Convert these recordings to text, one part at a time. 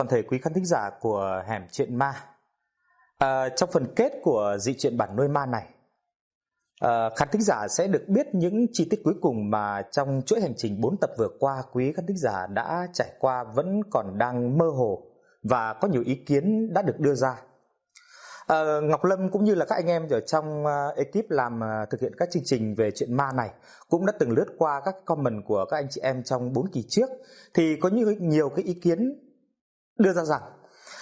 toàn thể quý khán thính giả của Hẻm Chuyện Ma. Trong phần kết của dị truyện Bản Nuôi Ma này, khán thính giả sẽ được biết những chi tiết cuối cùng mà trong chuỗi hành trình 4 tập vừa qua quý khán thính giả đã trải qua vẫn còn đang mơ hồ và có nhiều ý kiến đã được đưa ra. Ngọc Lâm cũng như là các anh em ở trong ekip làm thực hiện các chương trình về chuyện ma này cũng đã từng lướt qua các comment của các anh chị em trong 4 kỳ trước, thì có nhiều cái ý kiến đưa ra rằng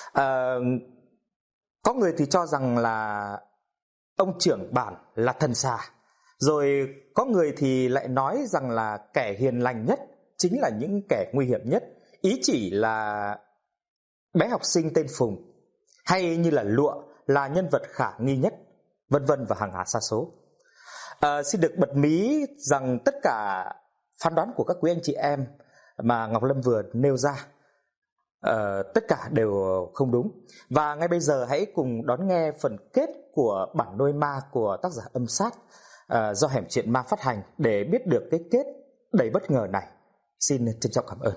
có người thì cho rằng là ông trưởng bản là thần xà, rồi có người thì lại nói rằng là kẻ hiền lành nhất chính là những kẻ nguy hiểm nhất, ý chỉ là bé học sinh tên Phùng hay như là Lụa là nhân vật khả nghi nhất, vân vân và hàng hà sa số. Xin được bật mí rằng tất cả phán đoán của các quý anh chị em mà Ngọc Lâm vừa nêu ra, tất cả đều không đúng. Và ngay bây giờ hãy cùng đón nghe phần kết của Bản Nuôi Ma của tác giả Âm Sát do Hẻm Chuyện Ma phát hành để biết được cái kết đầy bất ngờ này. Xin trân trọng cảm ơn.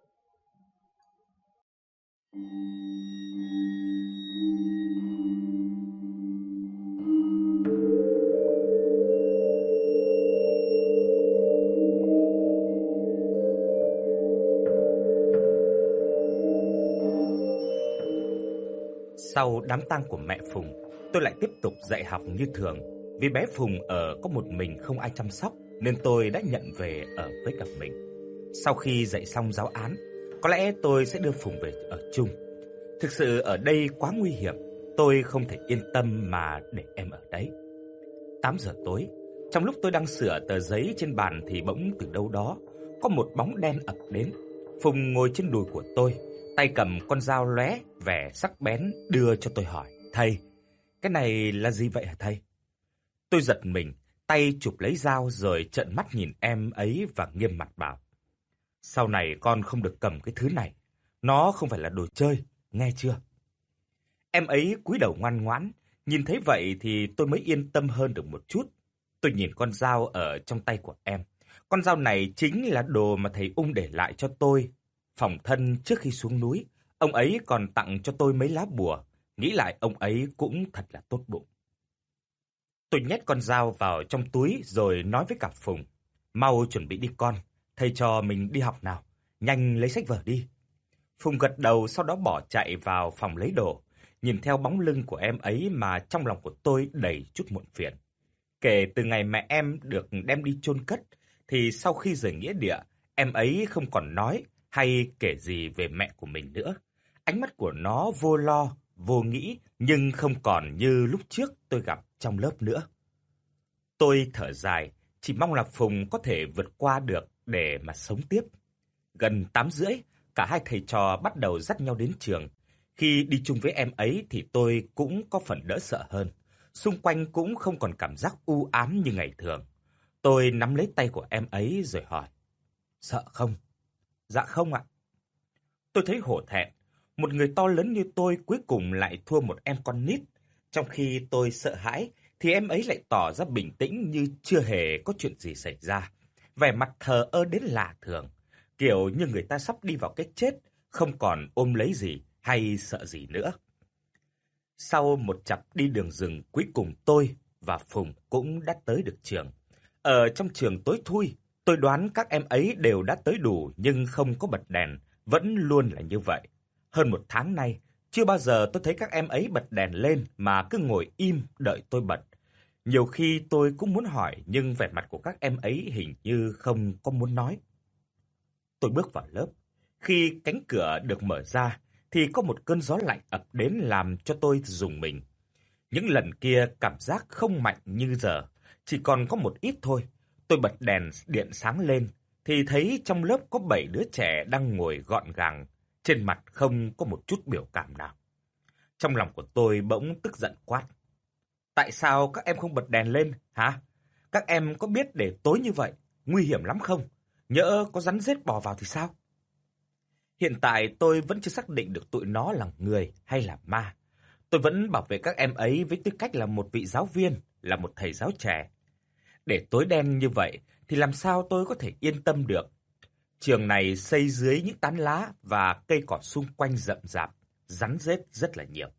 Sau đám tang của mẹ Phùng, tôi lại tiếp tục dạy học như thường. Vì bé Phùng ở có một mình không ai chăm sóc nên tôi đã nhận về ở với cả mình. Sau khi dạy xong giáo án, có lẽ tôi sẽ đưa Phùng về ở chung. Thực sự ở đây quá nguy hiểm, tôi không thể yên tâm mà để em ở đấy. 8 giờ tối, trong lúc tôi đang sửa tờ giấy trên bàn thì bỗng từ đâu đó có một bóng đen ập đến. Phùng ngồi trên đùi của tôi, tay cầm con dao lóe vẻ sắc bén đưa cho tôi hỏi: "Thầy, cái này là gì vậy hả thầy?" Tôi giật mình, tay chụp lấy dao rồi trợn mắt nhìn em ấy và nghiêm mặt bảo: "Sau này con không được cầm cái thứ này, nó không phải là đồ chơi, nghe chưa?" Em ấy cúi đầu ngoan ngoãn, nhìn thấy vậy thì tôi mới yên tâm hơn được một chút. Tôi nhìn con dao ở trong tay của em. Con dao này chính là đồ mà thầy Ung để lại cho tôi phòng thân trước khi xuống núi. Ông ấy còn tặng cho tôi mấy lá bùa, nghĩ lại ông ấy cũng thật là tốt bụng. Tôi nhét con dao vào trong túi rồi nói với cả Phùng: "Mau chuẩn bị đi con, thầy cho mình đi học nào, nhanh lấy sách vở đi." Phùng gật đầu, sau đó bỏ chạy vào phòng lấy đồ. Nhìn theo bóng lưng của em ấy mà trong lòng của tôi đầy chút muộn phiền. Kể từ ngày mẹ em được đem đi chôn cất thì sau khi rời nghĩa địa, em ấy không còn nói hay kể gì về mẹ của mình nữa. Ánh mắt của nó vô lo, vô nghĩ nhưng không còn như lúc trước tôi gặp trong lớp nữa. Tôi thở dài, chỉ mong là Phùng có thể vượt qua được để mà sống tiếp. Gần 8:30, cả hai thầy trò bắt đầu dắt nhau đến trường. Khi đi chung với em ấy thì tôi cũng có phần đỡ sợ hơn. Xung quanh cũng không còn cảm giác u ám như ngày thường. Tôi nắm lấy tay của em ấy rồi hỏi: "Sợ không?" "Dạ không ạ." Tôi thấy hổ thẹn, một người to lớn như tôi cuối cùng lại thua một em con nít. Trong khi tôi sợ hãi thì em ấy lại tỏ ra bình tĩnh như chưa hề có chuyện gì xảy ra. Vẻ mặt thờ ơ đến lạ thường, kiểu như người ta sắp đi vào cái chết, không còn ôm lấy gì hay sợ gì nữa. Sau một chặp đi đường rừng, cuối cùng tôi và Phùng cũng đã tới được trường. Ở trong trường tối thui, tôi đoán các em ấy đều đã tới đủ nhưng không có bật đèn, vẫn luôn là như vậy. Hơn 1 tháng nay, chưa bao giờ tôi thấy các em ấy bật đèn lên mà cứ ngồi im đợi tôi bật. Nhiều khi tôi cũng muốn hỏi nhưng vẻ mặt của các em ấy hình như không có muốn nói. Tôi bước vào lớp. Khi cánh cửa được mở ra thì có một cơn gió lạnh ập đến làm cho tôi rùng mình. Những lần kia cảm giác không mạnh như giờ, chỉ còn có một ít thôi. Tôi bật đèn điện sáng lên thì thấy trong lớp có 7 đứa trẻ đang ngồi gọn gàng, trên mặt không có một chút biểu cảm nào. Trong lòng của tôi bỗng tức giận quát: "Tại sao các em không bật đèn lên hả? Các em có biết để tối như vậy nguy hiểm lắm không? Nhỡ có rắn rết bò vào thì sao?" Hiện tại tôi vẫn chưa xác định được tụi nó là người hay là ma. Tôi vẫn bảo vệ các em ấy với tư cách là một vị giáo viên, là một thầy giáo trẻ. Để tối đen như vậy thì làm sao tôi có thể yên tâm được? Trường này xây dưới những tán lá và cây cỏ xung quanh rậm rạp, rắn rết rất là nhiều.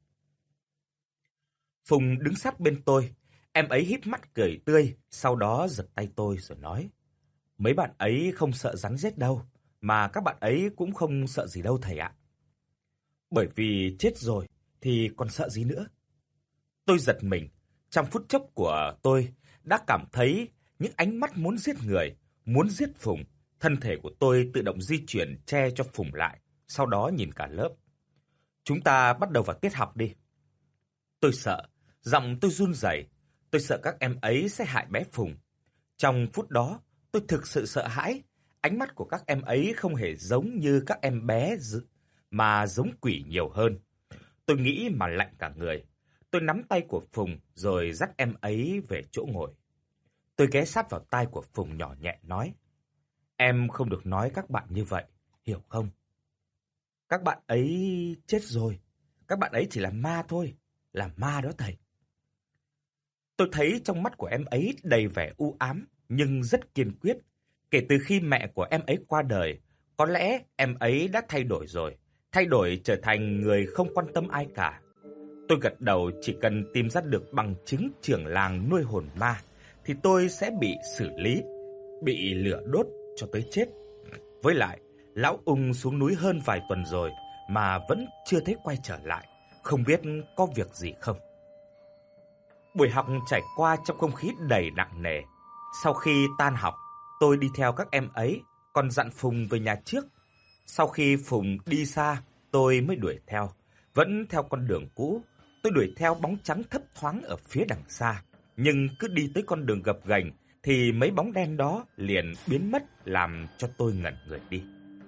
Phùng đứng sát bên tôi, em ấy híp mắt cười tươi, sau đó giật tay tôi rồi nói: "Mấy bạn ấy không sợ rắn rết đâu, mà các bạn ấy cũng không sợ gì đâu thầy ạ. Bởi vì chết rồi thì còn sợ gì nữa." Tôi giật mình, trong phút chốc của tôi đã cảm thấy những ánh mắt muốn giết người, muốn giết Phùng. Thân thể của tôi tự động di chuyển che cho Phùng lại, sau đó nhìn cả lớp. "Chúng ta bắt đầu vào tiết học đi." Tôi sợ, giọng tôi run rẩy, tôi sợ các em ấy sẽ hại bé Phùng. Trong phút đó, tôi thực sự sợ hãi, ánh mắt của các em ấy không hề giống như các em bé mà giống quỷ nhiều hơn. Tôi nghĩ mà lạnh cả người. Tôi nắm tay của Phùng rồi dắt em ấy về chỗ ngồi. Tôi ghé sát vào tai của Phùng nhỏ nhẹ nói: "Em không được nói các bạn như vậy, hiểu không? Các bạn ấy chết rồi, các bạn ấy chỉ là ma thôi, là ma đó thầy." Tôi thấy trong mắt của em ấy đầy vẻ u ám nhưng rất kiên quyết. Kể từ khi mẹ của em ấy qua đời, có lẽ em ấy đã thay đổi rồi, thay đổi trở thành người không quan tâm ai cả. Tôi gật đầu, chỉ cần tìm ra được bằng chứng trưởng làng nuôi hồn ma thì tôi sẽ bị xử lý, bị lửa đốt cho tới chết. Với lại, lão Ung xuống núi hơn vài tuần rồi mà vẫn chưa thấy quay trở lại, không biết có việc gì không. Buổi học trải qua trong không khí đầy nặng nề. Sau khi tan học, tôi đi theo các em ấy, còn dặn Phùng về nhà trước. Sau khi Phùng đi xa, tôi mới đuổi theo. Vẫn theo con đường cũ, tôi đuổi theo bóng trắng thấp thoáng ở phía đằng xa. Nhưng cứ đi tới con đường gập ghềnh thì mấy bóng đen đó liền biến mất, làm cho tôi ngẩn người đi.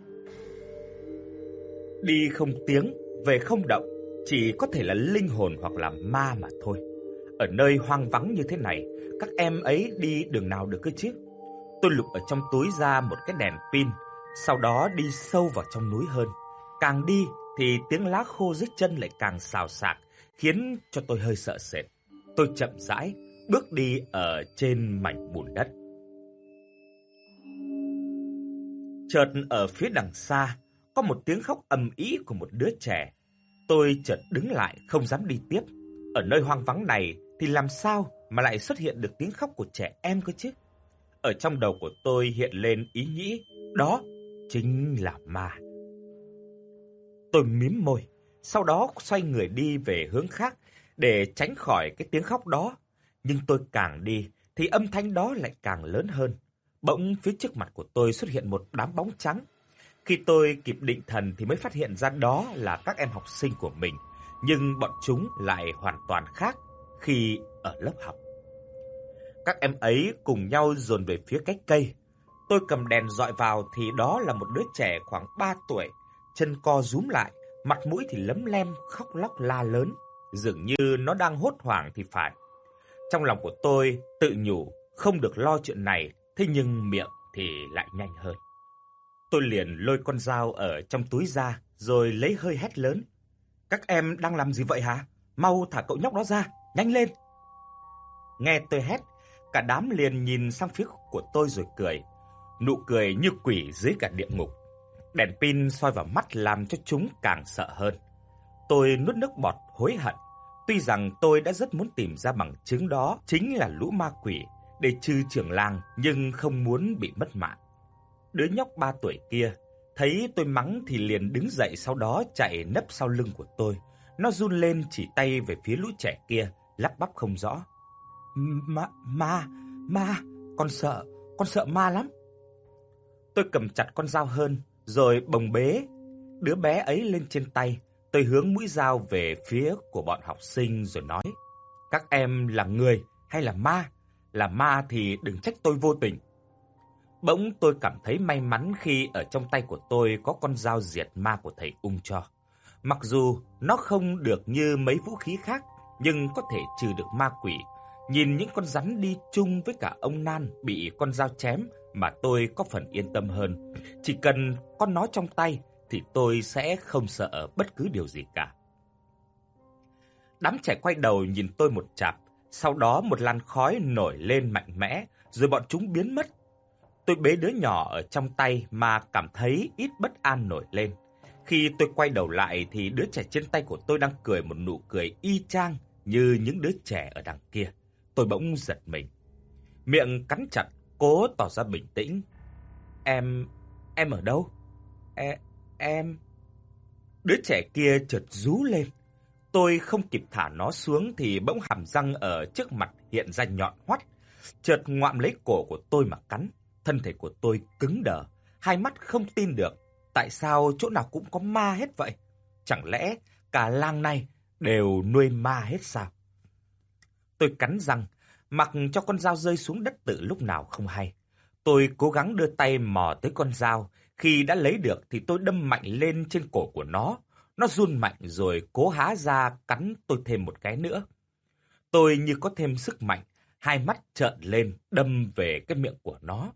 Đi không tiếng, về không động, chỉ có thể là linh hồn hoặc là ma mà thôi. Ở nơi hoang vắng như thế này, các em ấy đi đường nào được cơ chứ? Tôi lục ở trong túi ra một cái đèn pin, sau đó đi sâu vào trong núi hơn. Càng đi thì tiếng lá khô dưới chân lại càng xào xạc, khiến cho tôi hơi sợ sệt. Tôi chậm rãi bước đi ở trên mảnh bùn đất. Chợt ở phía đằng xa có một tiếng khóc ầm ĩ của một đứa trẻ. Tôi chợt đứng lại không dám đi tiếp. Ở nơi hoang vắng này thì làm sao mà lại xuất hiện được tiếng khóc của trẻ em cơ chứ? Ở trong đầu của tôi hiện lên ý nghĩ đó chính là ma. Tôi mím môi, sau đó xoay người đi về hướng khác để tránh khỏi cái tiếng khóc đó. Nhưng tôi càng đi thì âm thanh đó lại càng lớn hơn. Bỗng phía trước mặt của tôi xuất hiện một đám bóng trắng. Khi tôi kịp định thần thì mới phát hiện ra đó là các em học sinh của mình, nhưng bọn chúng lại hoàn toàn khác khi ở lớp học. Các em ấy cùng nhau dồn về phía cái cây. Tôi cầm đèn dọi vào thì đó là một đứa trẻ khoảng 3 tuổi, chân co rúm lại, mặt mũi thì lấm lem, khóc lóc la lớn, dường như nó đang hốt hoảng thì phải. Trong lòng của tôi tự nhủ không được lo chuyện này, thế nhưng miệng thì lại nhanh hơn. Tôi liền lôi con dao ở trong túi ra rồi lấy hơi hét lớn: "Các em đang làm gì vậy hả? Mau thả cậu nhóc đó ra, nhanh lên!" Nghe tôi hét, cả đám liền nhìn sang phía của tôi rồi cười. Nụ cười như quỷ dưới cả địa ngục. Đèn pin soi vào mắt làm cho chúng càng sợ hơn. Tôi nuốt nước bọt hối hận. Tuy rằng tôi đã rất muốn tìm ra bằng chứng đó chính là lũ ma quỷ để trừ trưởng làng, nhưng không muốn bị mất mạng. Đứa nhóc 3 tuổi kia thấy tôi mắng thì liền đứng dậy, sau đó chạy nấp sau lưng của tôi. Nó run lên chỉ tay về phía lũ trẻ kia, lắp bắp không rõ: Ma, con sợ ma lắm." Tôi cầm chặt con dao hơn, rồi bồng bế đứa bé ấy lên trên tay. Tôi hướng mũi dao về phía của bọn học sinh rồi nói: "Các em là người hay là ma? Là ma thì đừng trách tôi vô tình." Bỗng tôi cảm thấy may mắn khi ở trong tay của tôi có con dao diệt ma của thầy Ung cho. Mặc dù nó không được như mấy vũ khí khác, nhưng có thể trừ được ma quỷ. Nhìn những con rắn đi chung với cả ông Nan bị con dao chém mà tôi có phần yên tâm hơn. Chỉ cần có nó trong tay thì tôi sẽ không sợ bất cứ điều gì cả. Đám trẻ quay đầu nhìn tôi một chặp, sau đó một làn khói nổi lên mạnh mẽ, rồi bọn chúng biến mất. Tôi bế đứa nhỏ ở trong tay mà cảm thấy ít bất an nổi lên. Khi tôi quay đầu lại thì đứa trẻ trên tay của tôi đang cười một nụ cười y chang như những đứa trẻ ở đằng kia. Tôi bỗng giật mình, miệng cắn chặt, cố tỏ ra bình tĩnh. Em ở đâu? Em... Đứa trẻ kia chợt rú lên. Tôi không kịp thả nó xuống thì bỗng hàm răng ở trước mặt hiện ra nhọn hoắt, chợt ngoạm lấy cổ của tôi mà cắn. Thân thể của tôi cứng đờ, hai mắt không tin được. Tại sao chỗ nào cũng có ma hết vậy? Chẳng lẽ cả làng này đều nuôi ma hết sao? Tôi cắn răng, mặc cho con dao rơi xuống đất từ lúc nào không hay. Tôi cố gắng đưa tay mò tới con dao. Khi đã lấy được thì tôi đâm mạnh lên trên cổ của nó. Nó run mạnh rồi cố há ra cắn tôi thêm một cái nữa. Tôi như có thêm sức mạnh, hai mắt trợn lên đâm về cái miệng của nó.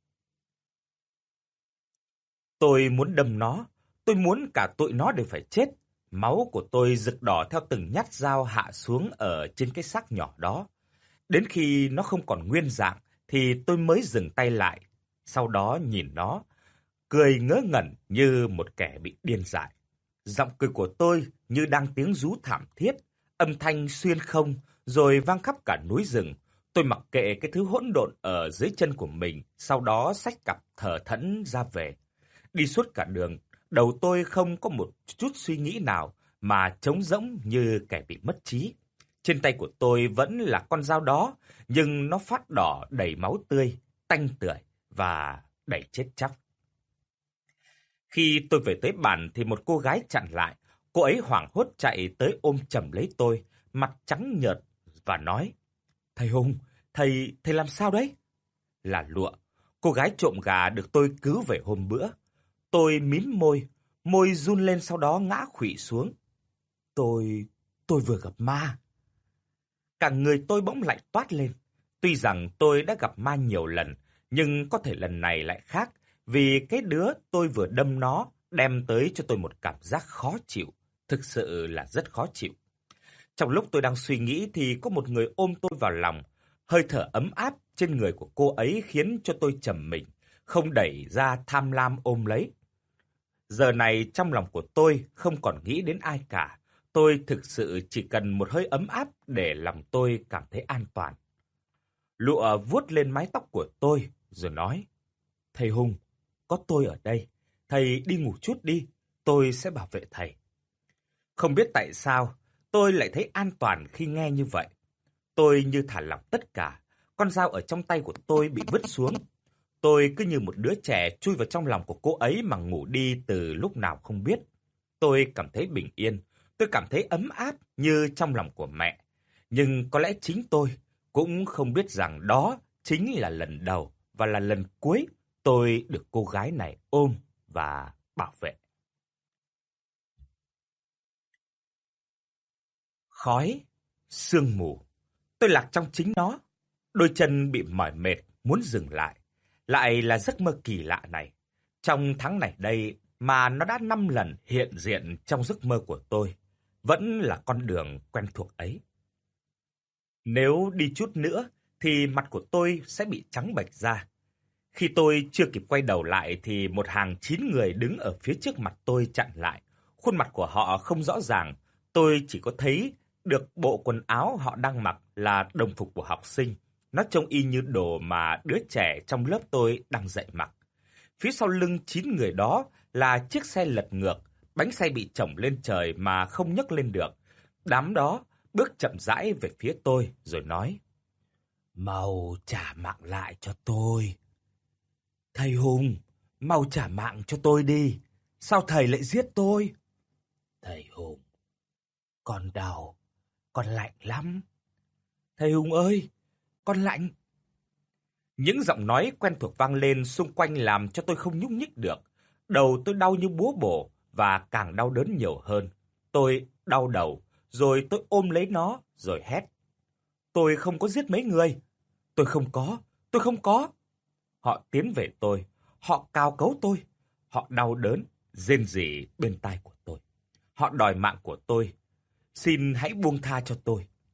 Tôi muốn đâm nó, tôi muốn cả tụi nó đều phải chết. Máu của tôi rực đỏ theo từng nhát dao hạ xuống ở trên cái xác nhỏ đó. Đến khi nó không còn nguyên dạng thì tôi mới dừng tay lại. Sau đó nhìn nó, cười ngớ ngẩn như một kẻ bị điên dại. Giọng cười của tôi như đang tiếng rú thảm thiết, âm thanh xuyên không rồi vang khắp cả núi rừng. Tôi mặc kệ cái thứ hỗn độn ở dưới chân của mình, sau đó xách cặp thở thẫn ra về. Đi suốt cả đường, đầu tôi không có một chút suy nghĩ nào mà trống rỗng như kẻ bị mất trí. Trên tay của tôi vẫn là con dao đó, nhưng nó phát đỏ đầy máu tươi, tanh tưởi và đầy chết chóc. Khi tôi về tới bàn thì một cô gái chặn lại. Cô ấy hoảng hốt chạy tới ôm chầm lấy tôi, mặt trắng nhợt và nói: "Thầy Hùng, thầy làm sao đấy?" Là Lụa, cô gái trộm gà được tôi cứu về hôm bữa. Tôi mím môi, môi run lên sau đó ngã khuỵu xuống. Tôi vừa gặp ma. Cả người tôi bỗng lạnh toát lên. Tuy rằng tôi đã gặp ma nhiều lần, nhưng có thể lần này lại khác, vì cái đứa tôi vừa đâm nó đem tới cho tôi một cảm giác khó chịu, thực sự là rất khó chịu. Trong lúc tôi đang suy nghĩ thì có một người ôm tôi vào lòng, hơi thở ấm áp trên người của cô ấy khiến cho tôi trầm mình, không đẩy ra tham lam ôm lấy. Giờ này trong lòng của tôi không còn nghĩ đến ai cả. Tôi thực sự chỉ cần một hơi ấm áp để lòng tôi cảm thấy an toàn. Lụa vuốt lên mái tóc của tôi rồi nói: "Thầy Hùng, có tôi ở đây. Thầy đi ngủ chút đi, tôi sẽ bảo vệ thầy." Không biết tại sao, tôi lại thấy an toàn khi nghe như vậy. Tôi như thả lỏng tất cả, con dao ở trong tay của tôi bị vứt xuống. Tôi cứ như một đứa trẻ chui vào trong lòng của cô ấy mà ngủ đi từ lúc nào không biết. Tôi cảm thấy bình yên, tôi cảm thấy ấm áp như trong lòng của mẹ. Nhưng có lẽ chính tôi cũng không biết rằng đó chính là lần đầu và là lần cuối tôi được cô gái này ôm và bảo vệ. Khói, sương mù, tôi lạc trong chính nó. Đôi chân bị mỏi mệt, muốn dừng lại. Lại là giấc mơ kỳ lạ này. Trong tháng này đây mà nó đã 5 lần hiện diện trong giấc mơ của tôi. Vẫn là con đường quen thuộc ấy. Nếu đi chút nữa thì mặt của tôi sẽ bị trắng bệch ra. Khi tôi chưa kịp quay đầu lại thì một hàng 9 người đứng ở phía trước mặt tôi chặn lại. Khuôn mặt của họ không rõ ràng, tôi chỉ có thấy được bộ quần áo họ đang mặc là đồng phục của học sinh. Nó trông y như đồ mà đứa trẻ trong lớp tôi đang dạy mặc. Phía sau lưng 9 người đó là chiếc xe lật ngược, bánh xe bị chổng lên trời mà không nhấc lên được. Đám đó bước chậm rãi về phía tôi rồi nói: "Mau trả mạng lại cho tôi. Thầy Hùng, mau trả mạng cho tôi đi. Sao thầy lại giết tôi?" "Thầy Hùng, con đau, con lạnh lắm." "Thầy Hùng ơi, con lạnh." Những giọng nói quen thuộc vang lên xung quanh làm cho tôi không nhúc nhích được. Đầu tôi đau như búa bổ và càng đau đớn nhiều hơn. Tôi đau đầu, rồi tôi ôm lấy nó, rồi hét: "Tôi không có giết mấy người. Tôi không có." Họ tiến về tôi, họ cào cấu tôi, họ đau đớn, rên rỉ bên tai của tôi. Họ đòi mạng của tôi. "Xin hãy buông tha cho tôi."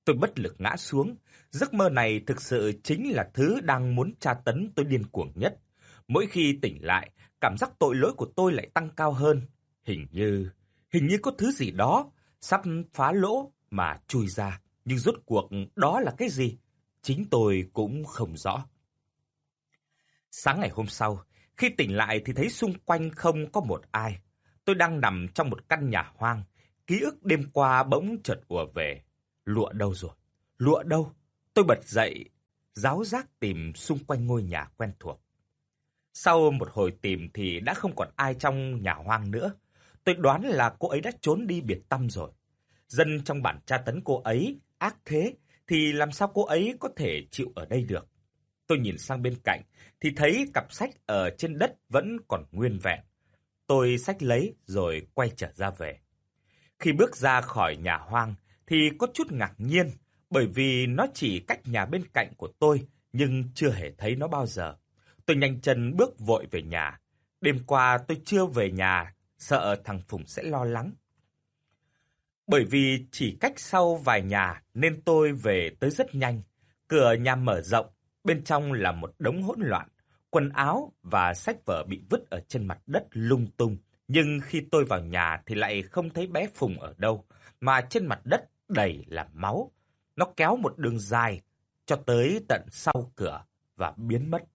Tôi bất lực ngã xuống. Giấc mơ này thực sự chính là thứ đang muốn tra tấn tôi điên cuồng nhất. Mỗi khi tỉnh lại, cảm giác tội lỗi của tôi lại tăng cao hơn. Hình như có thứ gì đó sắp phá lỗ mà chui ra. Nhưng rốt cuộc đó là cái gì? Chính tôi cũng không rõ. Sáng ngày hôm sau, khi tỉnh lại thì thấy xung quanh không có một ai. Tôi đang nằm trong một căn nhà hoang. Ký ức đêm qua bỗng chợt ùa về. Lụa đâu rồi? Lụa đâu? Tôi bật dậy, ráo rác tìm xung quanh ngôi nhà quen thuộc. Sau một hồi tìm thì đã không còn ai trong nhà hoang nữa. Tôi đoán là cô ấy đã trốn đi biệt tăm rồi. Dân trong bản tra tấn cô ấy ác thế thì làm sao cô ấy có thể chịu ở đây được? Tôi nhìn sang bên cạnh thì thấy cặp sách ở trên đất vẫn còn nguyên vẹn. Tôi xách lấy rồi quay trở ra về. Khi bước ra khỏi nhà hoang thì có chút ngạc nhiên bởi vì nó chỉ cách nhà bên cạnh của tôi nhưng chưa hề thấy nó bao giờ. Tôi nhanh chân bước vội về nhà. Đêm qua tôi chưa về nhà, sợ thằng Phùng sẽ lo lắng. Bởi vì chỉ cách sau vài nhà nên tôi về tới rất nhanh. Cửa nhà mở rộng, bên trong là một đống hỗn loạn. Quần áo và sách vở bị vứt ở trên mặt đất lung tung. Nhưng khi tôi vào nhà thì lại không thấy bé Phùng ở đâu, mà trên mặt đất đầy là máu. Nó kéo một đường dài cho tới tận sau cửa và biến mất.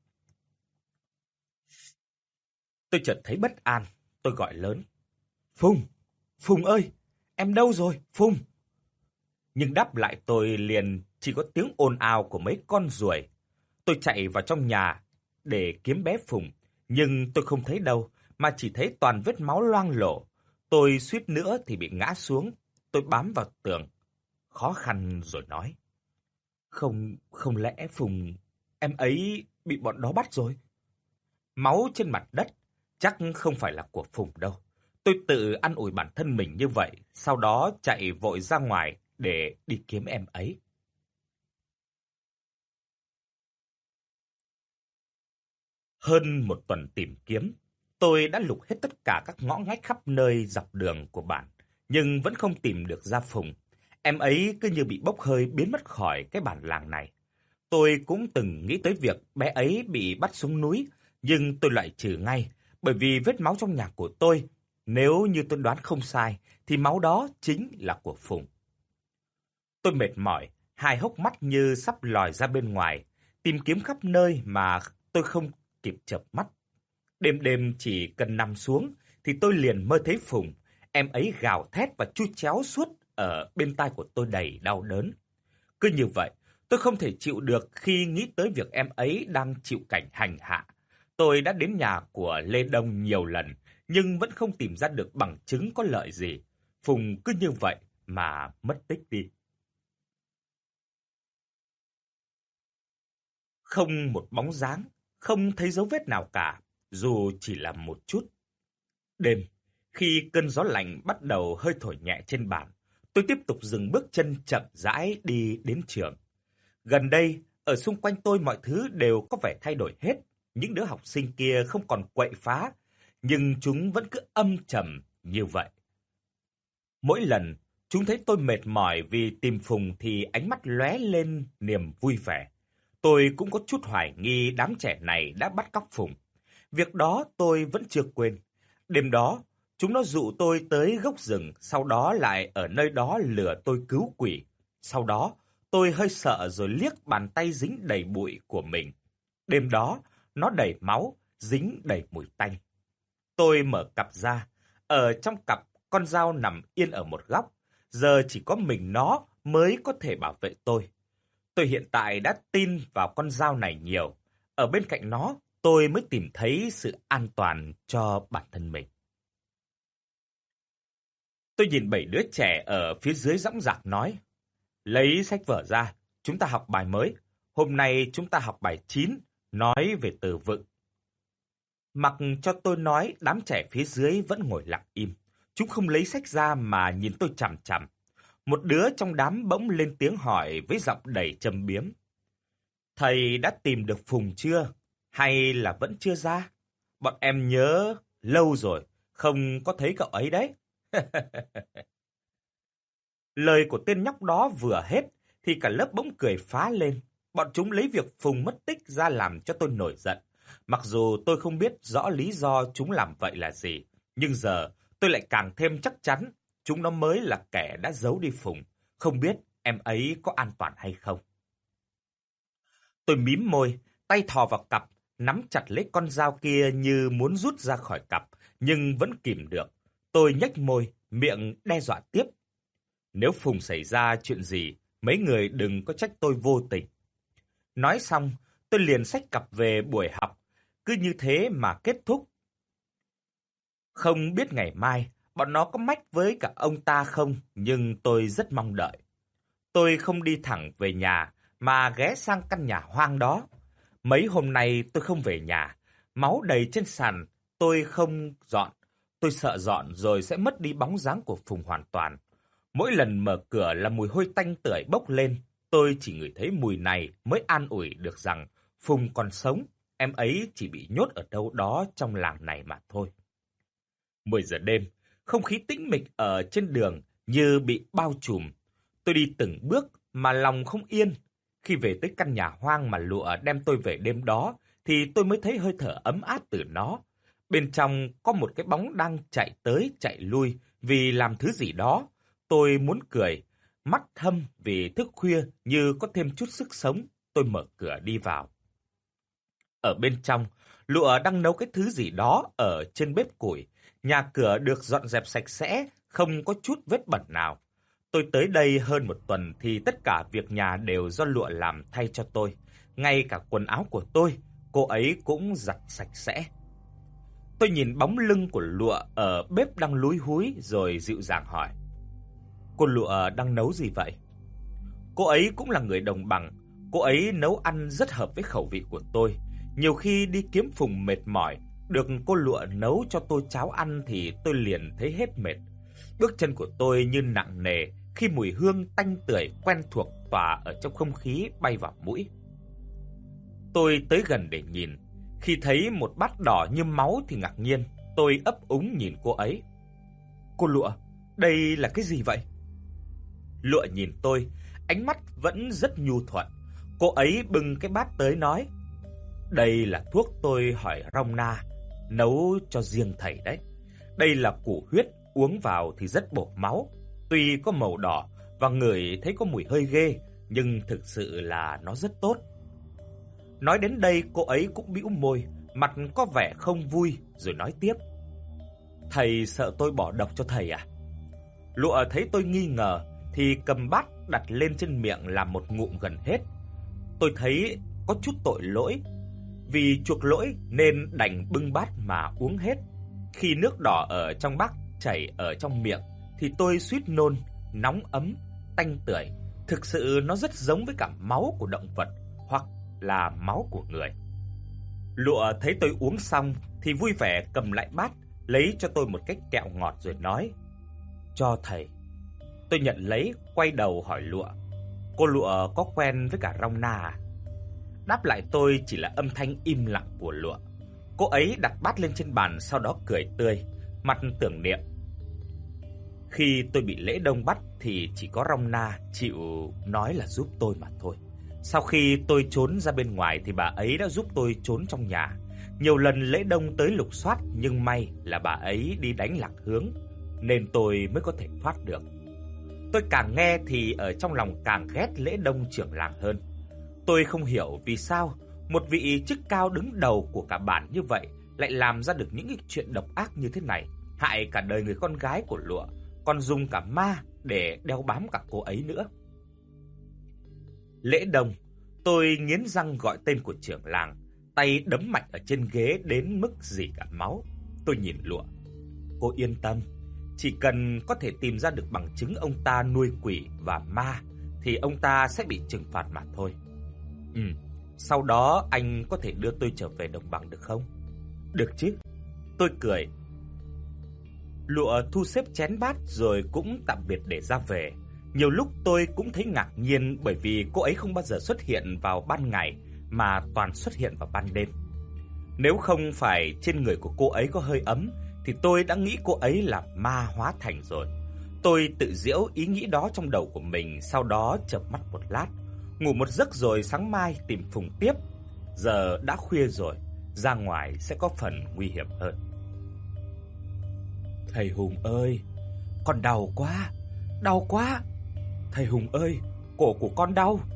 Tôi chợt thấy bất an, tôi gọi lớn. Phùng! Phùng ơi! Em đâu rồi? Phùng! Nhưng đáp lại tôi liền chỉ có tiếng ồn ào của mấy con ruồi. Tôi chạy vào trong nhà để kiếm bé Phùng, nhưng tôi không thấy đâu, mà chỉ thấy toàn vết máu loang lổ. Tôi suýt nữa thì bị ngã xuống. Tôi bám vào tường, khó khăn rồi nói. Không lẽ Phùng, em ấy bị bọn đó bắt rồi? Máu trên mặt đất chắc không phải là của Phùng đâu. Tôi tự an ủi bản thân mình như vậy, sau đó chạy vội ra ngoài để đi kiếm em ấy. Hơn một tuần tìm kiếm, tôi đã lục hết tất cả các ngõ ngách khắp nơi dọc đường của bản, nhưng vẫn không tìm được ra Phùng. Em ấy cứ như bị bốc hơi biến mất khỏi cái bản làng này. Tôi cũng từng nghĩ tới việc bé ấy bị bắt xuống núi, nhưng tôi loại trừ ngay, bởi vì vết máu trong nhà của tôi, nếu như tôi đoán không sai, thì máu đó chính là của Phùng. Tôi mệt mỏi, hai hốc mắt như sắp lòi ra bên ngoài, tìm kiếm khắp nơi mà tôi không kịp chợp mắt. Đêm đêm chỉ cần nằm xuống thì tôi liền mơ thấy Phùng. Em ấy gào thét và chu chéo suốt ở bên tai của tôi đầy đau đớn. Cứ như vậy, tôi không thể chịu được khi nghĩ tới việc em ấy đang chịu cảnh hành hạ. Tôi đã đến nhà của Lê Đông nhiều lần, nhưng vẫn không tìm ra được bằng chứng có lợi gì. Phùng cứ như vậy mà mất tích đi. Không một bóng dáng, không thấy dấu vết nào cả, dù chỉ là một chút. Đêm, khi cơn gió lạnh bắt đầu hơi thổi nhẹ trên bản, tôi tiếp tục dừng bước chân chậm rãi đi đến trường. Gần đây, ở xung quanh tôi mọi thứ đều có vẻ thay đổi hết. Những đứa học sinh kia không còn quậy phá, nhưng chúng vẫn cứ âm trầm như vậy. Mỗi lần chúng thấy tôi mệt mỏi vì tìm Phùng thì ánh mắt lóe lên niềm vui vẻ. Tôi cũng có chút hoài nghi đám trẻ này đã bắt cóc Phùng. Việc đó tôi vẫn chưa quên. Đêm đó, chúng nó dụ tôi tới gốc rừng, sau đó lại ở nơi đó lừa tôi cứu quỷ. Sau đó, tôi hơi sợ rồi liếc bàn tay dính đầy bụi của mình. Đêm đó, nó đầy máu, dính đầy mùi tanh. Tôi mở cặp ra. Ở trong cặp, con dao nằm yên ở một góc. Giờ chỉ có mình nó mới có thể bảo vệ tôi. Tôi hiện tại đã tin vào con dao này nhiều. Ở bên cạnh nó, tôi mới tìm thấy sự an toàn cho bản thân mình. Tôi nhìn 7 đứa trẻ ở phía dưới dõng dạc nói. Lấy sách vở ra, chúng ta học bài mới. Hôm nay chúng ta học bài 9, nói về từ vựng. Mặc cho tôi nói, đám trẻ phía dưới vẫn ngồi lặng im. Chúng không lấy sách ra mà nhìn tôi chằm chằm. Một đứa trong đám bỗng lên tiếng hỏi với giọng đầy châm biếm. Thầy đã tìm được Phùng chưa? Hay là vẫn chưa ra? Bọn em nhớ lâu rồi, không có thấy cậu ấy đấy. Lời của tên nhóc đó vừa hết, thì cả lớp bỗng cười phá lên. Bọn chúng lấy việc Phùng mất tích ra làm cho tôi nổi giận. Mặc dù tôi không biết rõ lý do chúng làm vậy là gì, nhưng giờ tôi lại càng thêm chắc chắn chúng nó mới là kẻ đã giấu đi Phùng. Không biết em ấy có an toàn hay không. Tôi mím môi, tay thò vào cặp, nắm chặt lấy con dao kia như muốn rút ra khỏi cặp, nhưng vẫn kìm được. Tôi nhếch môi, miệng đe dọa tiếp. Nếu Phùng xảy ra chuyện gì, mấy người đừng có trách tôi vô tình. Nói xong, tôi liền xách cặp về buổi học. Cứ như thế mà kết thúc. Không biết ngày mai, bọn nó có mách với cả ông ta không, nhưng tôi rất mong đợi. Tôi không đi thẳng về nhà, mà ghé sang căn nhà hoang đó. Mấy hôm nay tôi không về nhà, máu đầy trên sàn, tôi không dọn. Tôi sợ dọn rồi sẽ mất đi bóng dáng của Phùng hoàn toàn. Mỗi lần mở cửa là mùi hôi tanh tưởi bốc lên. Tôi chỉ ngửi thấy mùi này mới an ủi được rằng Phùng còn sống, em ấy chỉ bị nhốt ở đâu đó trong làng này mà thôi. 10 giờ đêm, không khí tĩnh mịch ở trên đường như bị bao trùm. Tôi đi từng bước mà lòng không yên. Khi về tới căn nhà hoang mà Lụa đem tôi về đêm đó, thì tôi mới thấy hơi thở ấm áp từ nó. Bên trong có một cái bóng đang chạy tới chạy lui vì làm thứ gì đó. Tôi muốn cười, mắt thâm vì thức khuya như có thêm chút sức sống. Tôi mở cửa đi vào. Ở bên trong, Lụa đang nấu cái thứ gì đó ở trên bếp củi. Nhà cửa được dọn dẹp sạch sẽ, không có chút vết bẩn nào. Tôi tới đây hơn một tuần thì tất cả việc nhà đều do Lụa làm thay cho tôi. Ngay cả quần áo của tôi, cô ấy cũng giặt sạch sẽ. Tôi nhìn bóng lưng của Lụa ở bếp đang lúi húi rồi dịu dàng hỏi. Cô Lụa đang nấu gì vậy? Cô ấy cũng là người đồng bằng. Cô ấy nấu ăn rất hợp với khẩu vị của tôi. Nhiều khi đi kiếm Phùng mệt mỏi, được cô Lụa nấu cho tôi cháo ăn thì tôi liền thấy hết mệt. Bước chân của tôi như nặng nề khi mùi hương tanh tưởi quen thuộc tỏa ở trong không khí bay vào mũi. Tôi tới gần để nhìn. Khi thấy một bát đỏ như máu thì ngạc nhiên. Tôi ấp úng nhìn cô ấy. Cô Lụa, đây là cái gì vậy? Lụa nhìn tôi, ánh mắt vẫn rất nhu thuận. Cô ấy bưng cái bát tới nói. Đây là thuốc tôi hỏi Rong Na nấu cho riêng thầy đấy. Đây là củ huyết, uống vào thì rất bổ máu. Tuy có màu đỏ và ngửi thấy có mùi hơi ghê, nhưng thực sự là nó rất tốt. Nói đến đây cô ấy cũng bĩu môi, mặt có vẻ không vui rồi nói tiếp. Thầy sợ tôi bỏ độc cho thầy à? Lụa thấy tôi nghi ngờ thì cầm bát đặt lên trên miệng làm một ngụm gần hết. Tôi thấy có chút tội lỗi. Vì chuộc lỗi nên đành bưng bát mà uống hết. Khi nước đỏ ở trong bát chảy ở trong miệng thì tôi suýt nôn, nóng ấm, tanh tưởi. Thực sự nó rất giống với cả máu của động vật hoặc là máu của người. Lụa thấy tôi uống xong thì vui vẻ cầm lại bát, lấy cho tôi một cái kẹo ngọt rồi nói. Cho thầy. Tôi nhận lấy, quay đầu hỏi Lụa. Cô Lụa có quen với cả Rong Na à? Đáp lại tôi chỉ là âm thanh im lặng của Lụa. Cô ấy đặt bát lên trên bàn, sau đó cười tươi, mặt tưởng niệm. Khi tôi bị Lễ Đông bắt thì chỉ có Rong Na chịu nói là giúp tôi mà thôi. Sau khi tôi trốn ra bên ngoài thì bà ấy đã giúp tôi trốn trong nhà. Nhiều lần Lễ Đông tới lục soát nhưng may là bà ấy đi đánh lạc hướng nên tôi mới có thể thoát được. Tôi càng nghe thì ở trong lòng càng ghét Lễ Đông trưởng làng hơn. Tôi không hiểu vì sao một vị chức cao đứng đầu của cả bản như vậy lại làm ra được những cái chuyện độc ác như thế này, hại cả đời người con gái của Lụa, còn dùng cả ma để đeo bám cả cô ấy nữa. Lễ Đông, tôi nghiến răng gọi tên của trưởng làng, tay đấm mạnh ở trên ghế đến mức rỉ cả máu. Tôi nhìn Lụa. Cô yên tâm, chỉ cần có thể tìm ra được bằng chứng ông ta nuôi quỷ và ma thì ông ta sẽ bị trừng phạt mà thôi. Sau đó anh có thể đưa tôi trở về đồng bằng được không? Được chứ. Tôi cười. Lụa thu xếp chén bát rồi cũng tạm biệt để ra về. Nhiều lúc tôi cũng thấy ngạc nhiên bởi vì cô ấy không bao giờ xuất hiện vào ban ngày mà toàn xuất hiện vào ban đêm. Nếu không phải trên người của cô ấy có hơi ấm thì tôi đã nghĩ cô ấy là ma hóa thành rồi. Tôi tự giễu ý nghĩ đó trong đầu của mình, sau đó chợp mắt một lát, ngủ một giấc rồi sáng mai tìm Phùng tiếp. Giờ đã khuya rồi, ra ngoài sẽ có phần nguy hiểm hơn. Thầy Hùng ơi, con đau quá, đau quá. Thầy Hùng ơi, cổ của con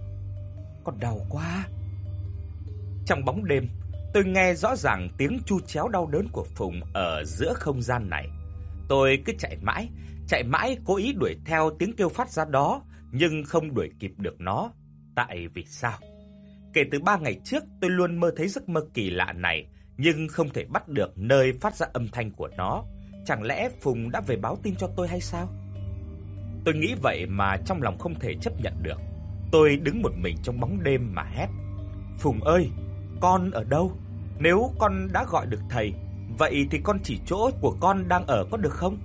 đau quá. Trong bóng đêm, tôi nghe rõ ràng tiếng chu chéo đau đớn của Phùng ở giữa không gian này. Tôi cứ chạy mãi cố ý đuổi theo tiếng kêu phát ra đó, nhưng không đuổi kịp được nó. Tại vì sao? Kể từ 3 ngày trước, tôi luôn mơ thấy giấc mơ kỳ lạ này, nhưng không thể bắt được nơi phát ra âm thanh của nó. Chẳng lẽ Phùng đã về báo tin cho tôi hay sao? Tôi nghĩ vậy mà trong lòng không thể chấp nhận được. Tôi đứng một mình trong bóng đêm mà hét: Phùng ơi, con ở đâu? Nếu con đã gọi được thầy, vậy thì con chỉ chỗ của con đang ở có được không?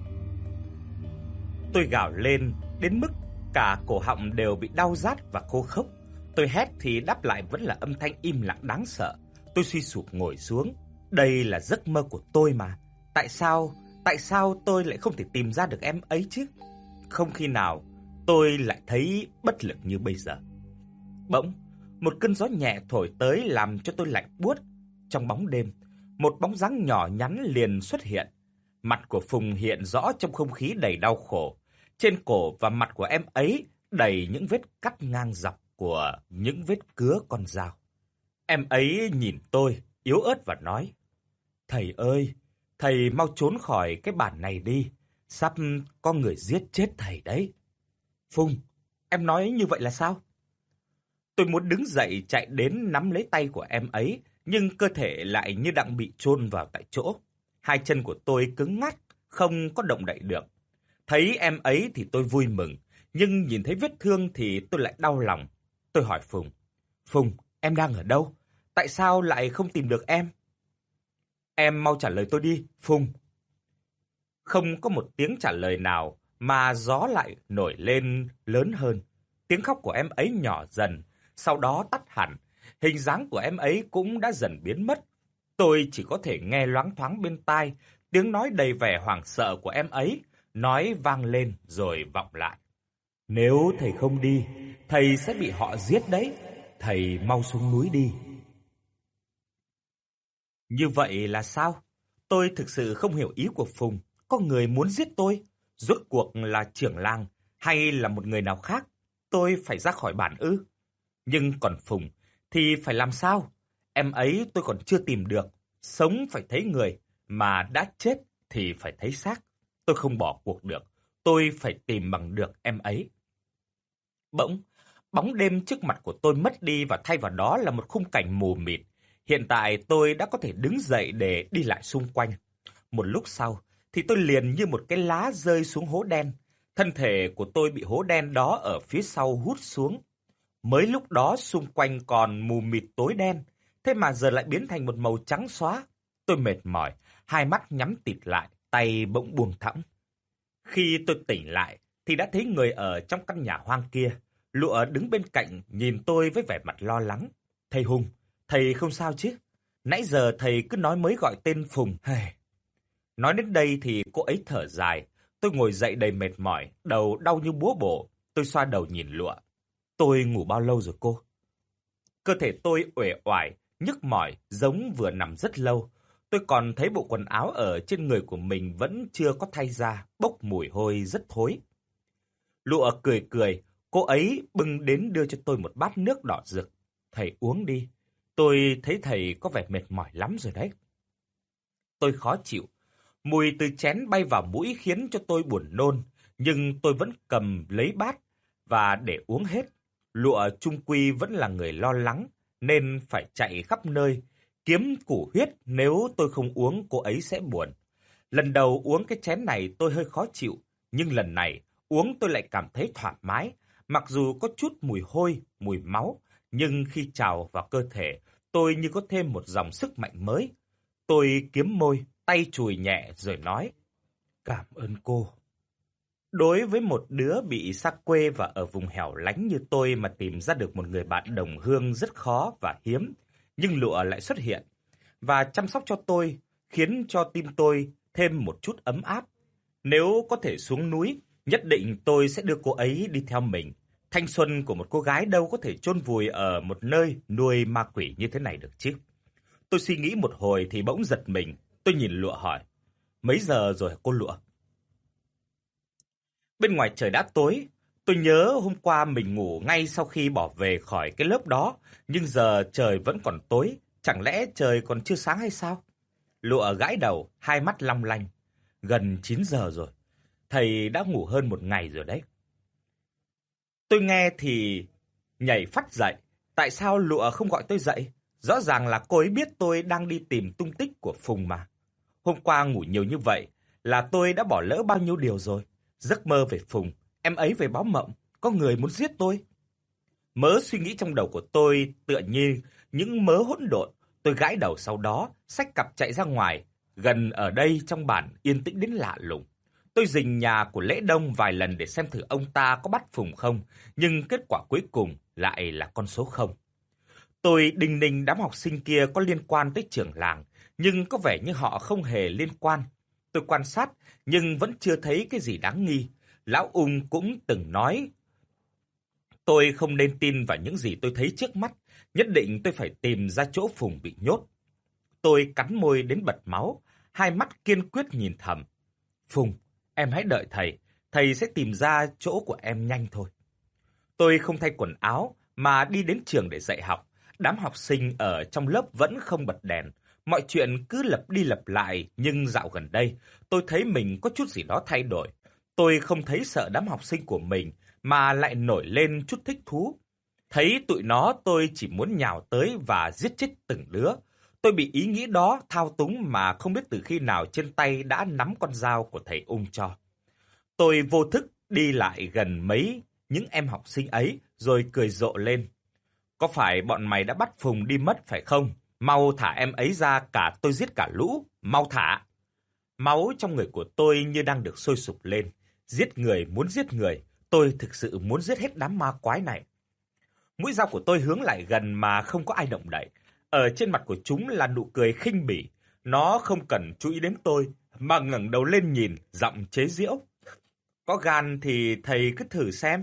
Tôi gào lên đến mức cả cổ họng đều bị đau rát và khô khốc. Tôi hét thì đáp lại vẫn là âm thanh im lặng đáng sợ. Tôi suy sụp ngồi xuống. Đây là giấc mơ của tôi mà. Tại sao tôi lại không thể tìm ra được em ấy chứ? Không khi nào tôi lại thấy bất lực như bây giờ. Bỗng, một cơn gió nhẹ thổi tới làm cho tôi lạnh buốt. Trong bóng đêm, một bóng dáng nhỏ nhắn liền xuất hiện. Mặt của Phùng hiện rõ trong không khí đầy đau khổ. Trên cổ và mặt của em ấy đầy những vết cắt ngang dọc của những vết cứa con dao. Em ấy nhìn tôi, yếu ớt và nói: Thầy ơi, thầy mau trốn khỏi cái bản này đi. Sắp có người giết chết thầy đấy. Phùng, em nói như vậy là sao? Tôi muốn đứng dậy chạy đến nắm lấy tay của em ấy, nhưng cơ thể lại như đang bị chôn vào tại chỗ. Hai chân của tôi cứng ngắc, không có động đậy được. Thấy em ấy thì tôi vui mừng, nhưng nhìn thấy vết thương thì tôi lại đau lòng. Tôi hỏi Phùng: Phùng, em đang ở đâu? Tại sao lại không tìm được em? Em mau trả lời tôi đi, Phùng. Không có một tiếng trả lời nào mà gió lại nổi lên lớn hơn. Tiếng khóc của em ấy nhỏ dần, sau đó tắt hẳn. Hình dáng của em ấy cũng đã dần biến mất. Tôi chỉ có thể nghe loáng thoáng bên tai tiếng nói đầy vẻ hoảng sợ của em ấy, nói vang lên rồi vọng lại: Nếu thầy không đi, thầy sẽ bị họ giết đấy. Thầy mau xuống núi đi. Như vậy là sao? Tôi thực sự không hiểu ý của Phùng. Có người muốn giết tôi? Rốt cuộc là trưởng làng hay là một người nào khác? Tôi phải ra khỏi bản ư? Nhưng còn Phùng thì phải làm sao? Em ấy tôi còn chưa tìm được. Sống phải thấy người, mà đã chết thì phải thấy xác. Tôi không bỏ cuộc được. Tôi phải tìm bằng được em ấy. Bỗng, bóng đêm trước mặt của tôi mất đi và thay vào đó là một khung cảnh mù mịt. Hiện tại tôi đã có thể đứng dậy để đi lại xung quanh. Một lúc sau thì tôi liền như một cái lá rơi xuống hố đen. Thân thể của tôi bị hố đen đó ở phía sau hút xuống. Mới lúc đó xung quanh còn mù mịt tối đen, thế mà giờ lại biến thành một màu trắng xóa. Tôi mệt mỏi, hai mắt nhắm tịt lại, tay bỗng buông thõng. Khi tôi tỉnh lại thì đã thấy người ở trong căn nhà hoang kia. Lụa đứng bên cạnh nhìn tôi với vẻ mặt lo lắng. Thầy Hùng, thầy không sao chứ? Nãy giờ thầy cứ nói mới gọi tên Phùng. Nói đến đây thì cô ấy thở dài. Tôi ngồi dậy đầy mệt mỏi, đầu đau như búa bổ. Tôi xoa đầu nhìn Lụa. Tôi ngủ bao lâu rồi cô? Cơ thể tôi uể oải, nhức mỏi, giống vừa nằm rất lâu. Tôi còn thấy bộ quần áo ở trên người của mình vẫn chưa có thay ra, bốc mùi hôi rất thối. Lụa cười cười, cô ấy bưng đến đưa cho tôi một bát nước đỏ rực. Thầy uống đi, tôi thấy thầy có vẻ mệt mỏi lắm rồi đấy. Tôi khó chịu, mùi từ chén bay vào mũi khiến cho tôi buồn nôn, nhưng tôi vẫn cầm lấy bát và để uống hết. Lụa chung quy vẫn là người lo lắng, nên phải chạy khắp nơi, kiếm củ huyết, nếu tôi không uống cô ấy sẽ buồn. Lần đầu uống cái chén này tôi hơi khó chịu, nhưng lần này uống tôi lại cảm thấy thoải mái, mặc dù có chút mùi hôi, mùi máu, nhưng khi trào vào cơ thể, tôi như có thêm một dòng sức mạnh mới. Tôi kiếm môi, tay chùi nhẹ rồi nói: Cảm ơn cô. Đối với một đứa bị xa quê và ở vùng hẻo lánh như tôi mà tìm ra được một người bạn đồng hương rất khó và hiếm, nhưng Lụa lại xuất hiện và chăm sóc cho tôi, khiến cho tim tôi thêm một chút ấm áp. Nếu có thể xuống núi, Nhất định tôi sẽ đưa cô ấy đi theo mình. Thanh xuân của một cô gái đâu có thể chôn vùi ở một nơi nuôi ma quỷ như thế này được chứ. Tôi suy nghĩ một hồi thì bỗng giật mình. Tôi nhìn Lụa hỏi, mấy giờ rồi cô Lụa? Bên ngoài trời đã tối. Tôi nhớ hôm qua mình ngủ ngay sau khi bỏ về khỏi cái lớp đó, nhưng giờ trời vẫn còn tối, chẳng lẽ trời còn chưa sáng hay sao? Lụa gãi đầu, hai mắt long lanh. Gần 9 giờ rồi, thầy đã ngủ hơn một ngày rồi đấy. Tôi nghe thì nhảy phắt dậy. Tại sao Lụa không gọi tôi dậy? Rõ ràng là cô ấy biết tôi đang đi tìm tung tích của Phùng mà. Hôm qua ngủ nhiều như vậy là tôi đã bỏ lỡ bao nhiêu điều rồi. Giấc mơ về Phùng, em ấy về báo mộng, có người muốn giết tôi. Mớ suy nghĩ trong đầu của tôi tựa như những mớ hỗn độn. Tôi gãi đầu sau đó, xách cặp chạy ra ngoài. Gần ở đây trong bản yên tĩnh đến lạ lùng. Tôi rình nhà của Lễ Đông vài lần để xem thử ông ta có bắt Phùng không, nhưng kết quả cuối cùng lại là con số 0. Tôi đinh ninh đám học sinh kia có liên quan tới trưởng làng, nhưng có vẻ như họ không hề liên quan. Tôi quan sát, nhưng vẫn chưa thấy cái gì đáng nghi. Lão Ung cũng từng nói, tôi không nên tin vào những gì tôi thấy trước mắt, nhất định tôi phải tìm ra chỗ Phùng bị nhốt. Tôi cắn môi đến bật máu, hai mắt kiên quyết nhìn thầm. Phùng, em hãy đợi thầy sẽ tìm ra chỗ của em nhanh thôi. Tôi không thay quần áo mà đi đến trường để dạy học. Đám học sinh ở trong lớp vẫn không bật đèn. Mọi chuyện cứ lặp đi lặp lại, nhưng dạo gần đây, tôi thấy mình có chút gì đó thay đổi. Tôi không thấy sợ đám học sinh của mình, mà lại nổi lên chút thích thú. Thấy tụi nó tôi chỉ muốn nhào tới và giết chết từng đứa. Tôi bị ý nghĩ đó thao túng mà không biết từ khi nào trên tay đã nắm con dao của thầy Ung cho. Tôi vô thức đi lại gần mấy những em học sinh ấy rồi cười rộ lên. Có phải bọn mày đã bắt Phùng đi mất phải không? Mau thả em ấy ra, cả tôi giết cả lũ, mau thả. Máu trong người của tôi như đang được sôi sục lên. Giết người muốn giết người, tôi thực sự muốn giết hết đám ma quái này. Mũi dao của tôi hướng lại gần mà không có ai động đậy. Ở trên mặt của chúng là nụ cười khinh bỉ. Nó không cần chú ý đến tôi, mà ngẩng đầu lên nhìn, giọng chế giễu. Có gan thì thầy cứ thử xem.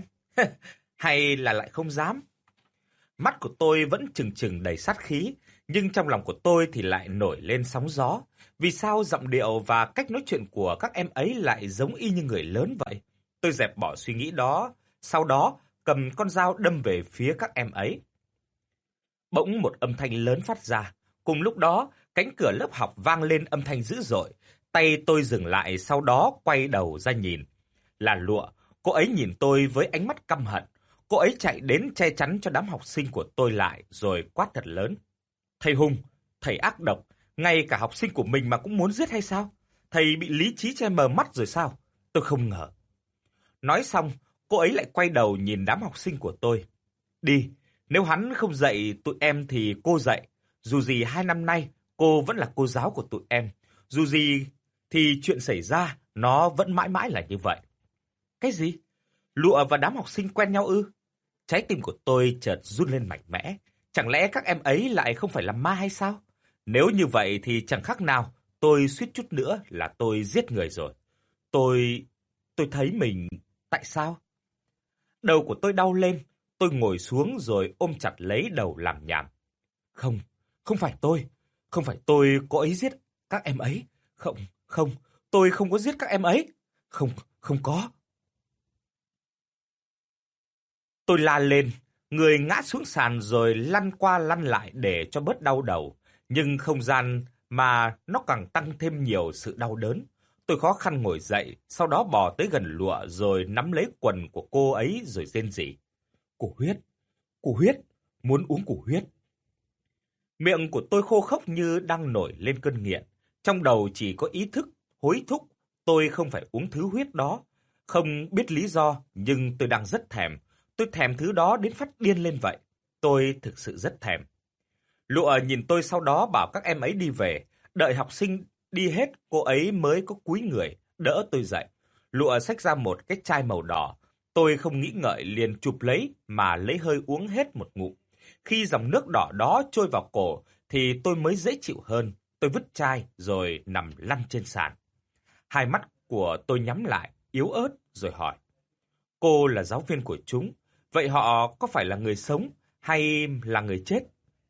Hay là lại không dám? Mắt của tôi vẫn trừng trừng đầy sát khí, nhưng trong lòng của tôi thì lại nổi lên sóng gió. Vì sao giọng điệu và cách nói chuyện của các em ấy lại giống y như người lớn vậy? Tôi dẹp bỏ suy nghĩ đó, sau đó cầm con dao đâm về phía các em ấy. Bỗng một âm thanh lớn phát ra. Cùng lúc đó, cánh cửa lớp học vang lên âm thanh dữ dội. Tay tôi dừng lại, sau đó quay đầu ra nhìn. Là Lụa, cô ấy nhìn tôi với ánh mắt căm hận. Cô ấy chạy đến che chắn cho đám học sinh của tôi lại, rồi quát thật lớn. Thầy Hùng, thầy ác độc, ngay cả học sinh của mình mà cũng muốn giết hay sao? Thầy bị lý trí che mờ mắt rồi sao? Tôi không ngờ. Nói xong, cô ấy lại quay đầu nhìn đám học sinh của tôi. Đi, nếu hắn không dạy tụi em thì cô dạy. Dù gì 2 năm nay, cô vẫn là cô giáo của tụi em. Dù gì thì chuyện xảy ra, nó vẫn mãi mãi là như vậy. Cái gì? Lụa và đám học sinh quen nhau ư? Trái tim của tôi chợt run lên mạnh mẽ. Chẳng lẽ các em ấy lại không phải là ma hay sao? Nếu như vậy thì chẳng khác nào, tôi suýt chút nữa là tôi giết người rồi. Tôi thấy mình... Tại sao? Đầu của tôi đau lên, tôi ngồi xuống rồi ôm chặt lấy đầu làm nhảm. Không, không phải tôi có ấy giết các em ấy. Không, tôi không có giết các em ấy. Không có. Tôi la lên, người ngã xuống sàn rồi lăn qua lăn lại để cho bớt đau đầu. Nhưng không gian mà nó càng tăng thêm nhiều sự đau đớn. Tôi khó khăn ngồi dậy, sau đó bò tới gần Lụa rồi nắm lấy quần của cô ấy rồi rên rỉ. Củ huyết, muốn uống củ huyết. Miệng của tôi khô khốc như đang nổi lên cơn nghiện. Trong đầu chỉ có ý thức, hối thúc, tôi không phải uống thứ huyết đó. Không biết lý do, nhưng tôi đang rất thèm. Tôi thèm thứ đó đến phát điên lên vậy. Tôi thực sự rất thèm. Lụa nhìn tôi sau đó bảo các em ấy đi về. Đợi học sinh đi hết, cô ấy mới có cúi người, đỡ tôi dậy. Lụa xách ra một cái chai màu đỏ. Tôi không nghĩ ngợi liền chụp lấy mà lấy hơi uống hết một ngụm. Khi dòng nước đỏ đó trôi vào cổ thì tôi mới dễ chịu hơn. Tôi vứt chai rồi nằm lăn trên sàn. Hai mắt của tôi nhắm lại, yếu ớt rồi hỏi. Cô là giáo viên của chúng, vậy họ có phải là người sống hay là người chết?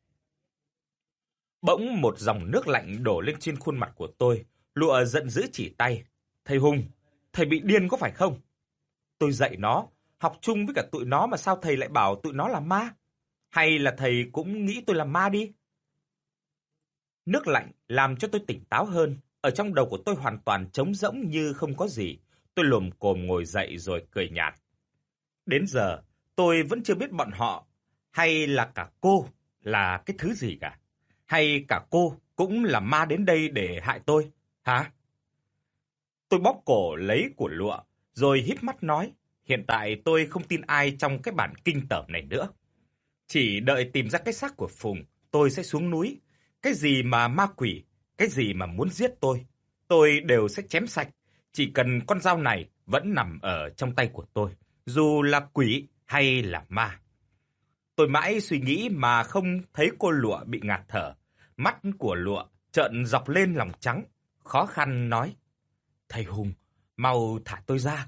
Bỗng một dòng nước lạnh đổ lên trên khuôn mặt của tôi, Lụa giận dữ chỉ tay. Thầy Hùng, thầy bị điên có phải không? Tôi dạy nó, học chung với cả tụi nó mà sao thầy lại bảo tụi nó là ma? Hay là thầy cũng nghĩ tôi là ma đi? Nước lạnh làm cho tôi tỉnh táo hơn, ở trong đầu của tôi hoàn toàn trống rỗng như không có gì. Tôi lồm cồm ngồi dậy rồi cười nhạt. Đến giờ, tôi vẫn chưa biết bọn họ, hay là cả cô, là cái thứ gì cả. Hay cả cô cũng là ma đến đây để hại tôi, hả? Tôi bóp cổ lấy của Lụa, rồi híp mắt nói, hiện tại tôi không tin ai trong cái bản kinh tởm này nữa. Chỉ đợi tìm ra cái xác của Phùng, tôi sẽ xuống núi. Cái gì mà ma quỷ, cái gì mà muốn giết tôi đều sẽ chém sạch. Chỉ cần con dao này vẫn nằm ở trong tay của tôi, dù là quỷ hay là ma. Tôi mãi suy nghĩ mà không thấy cô Lụa bị ngạt thở. Mắt của Lụa trợn dọc lên lòng trắng, khó khăn nói. Thầy Hùng, mau thả tôi ra.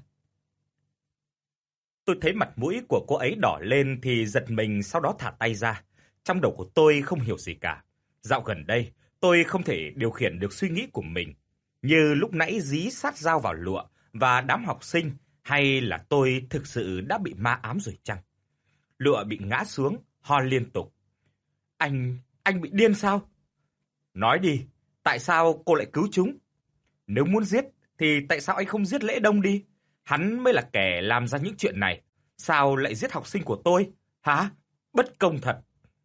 Tôi thấy mặt mũi của cô ấy đỏ lên thì giật mình, sau đó thả tay ra. Trong đầu của tôi không hiểu gì cả. Dạo gần đây, tôi không thể điều khiển được suy nghĩ của mình. Như lúc nãy dí sát dao vào Lụa và đám học sinh, hay là tôi thực sự đã bị ma ám rồi chăng? Lụa bị ngã xuống, ho liên tục. Anh bị điên sao? Nói đi, tại sao cô lại cứu chúng? Nếu muốn giết, thì tại sao anh không giết Lễ Đông đi? Hắn mới là kẻ làm ra những chuyện này. Sao lại giết học sinh của tôi? Hả? Bất công thật.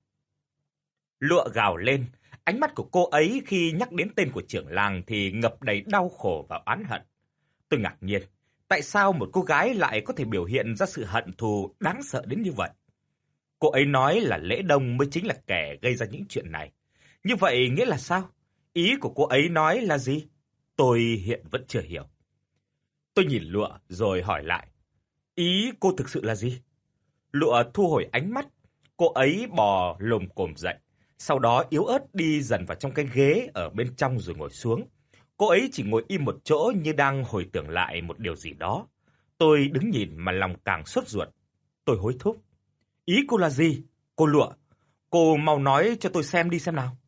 Lụa gào lên. Ánh mắt của cô ấy khi nhắc đến tên của trưởng làng thì ngập đầy đau khổ và oán hận. Tôi ngạc nhiên. Tại sao một cô gái lại có thể biểu hiện ra sự hận thù đáng sợ đến như vậy? Cô ấy nói là Lễ Đông mới chính là kẻ gây ra những chuyện này. Như vậy nghĩa là sao? Ý của cô ấy nói là gì? Tôi hiện vẫn chưa hiểu. Tôi nhìn Lụa rồi hỏi lại. Ý cô thực sự là gì? Lụa thu hồi ánh mắt. Cô ấy bò lồm cồm dậy. Sau đó yếu ớt đi dần vào trong cái ghế ở bên trong rồi ngồi xuống. Cô ấy chỉ ngồi im một chỗ như đang hồi tưởng lại một điều gì đó. Tôi đứng nhìn mà lòng càng sốt ruột. Tôi hối thúc. Ý cô là gì? Cô Lụa, cô mau nói cho tôi xem đi xem nào.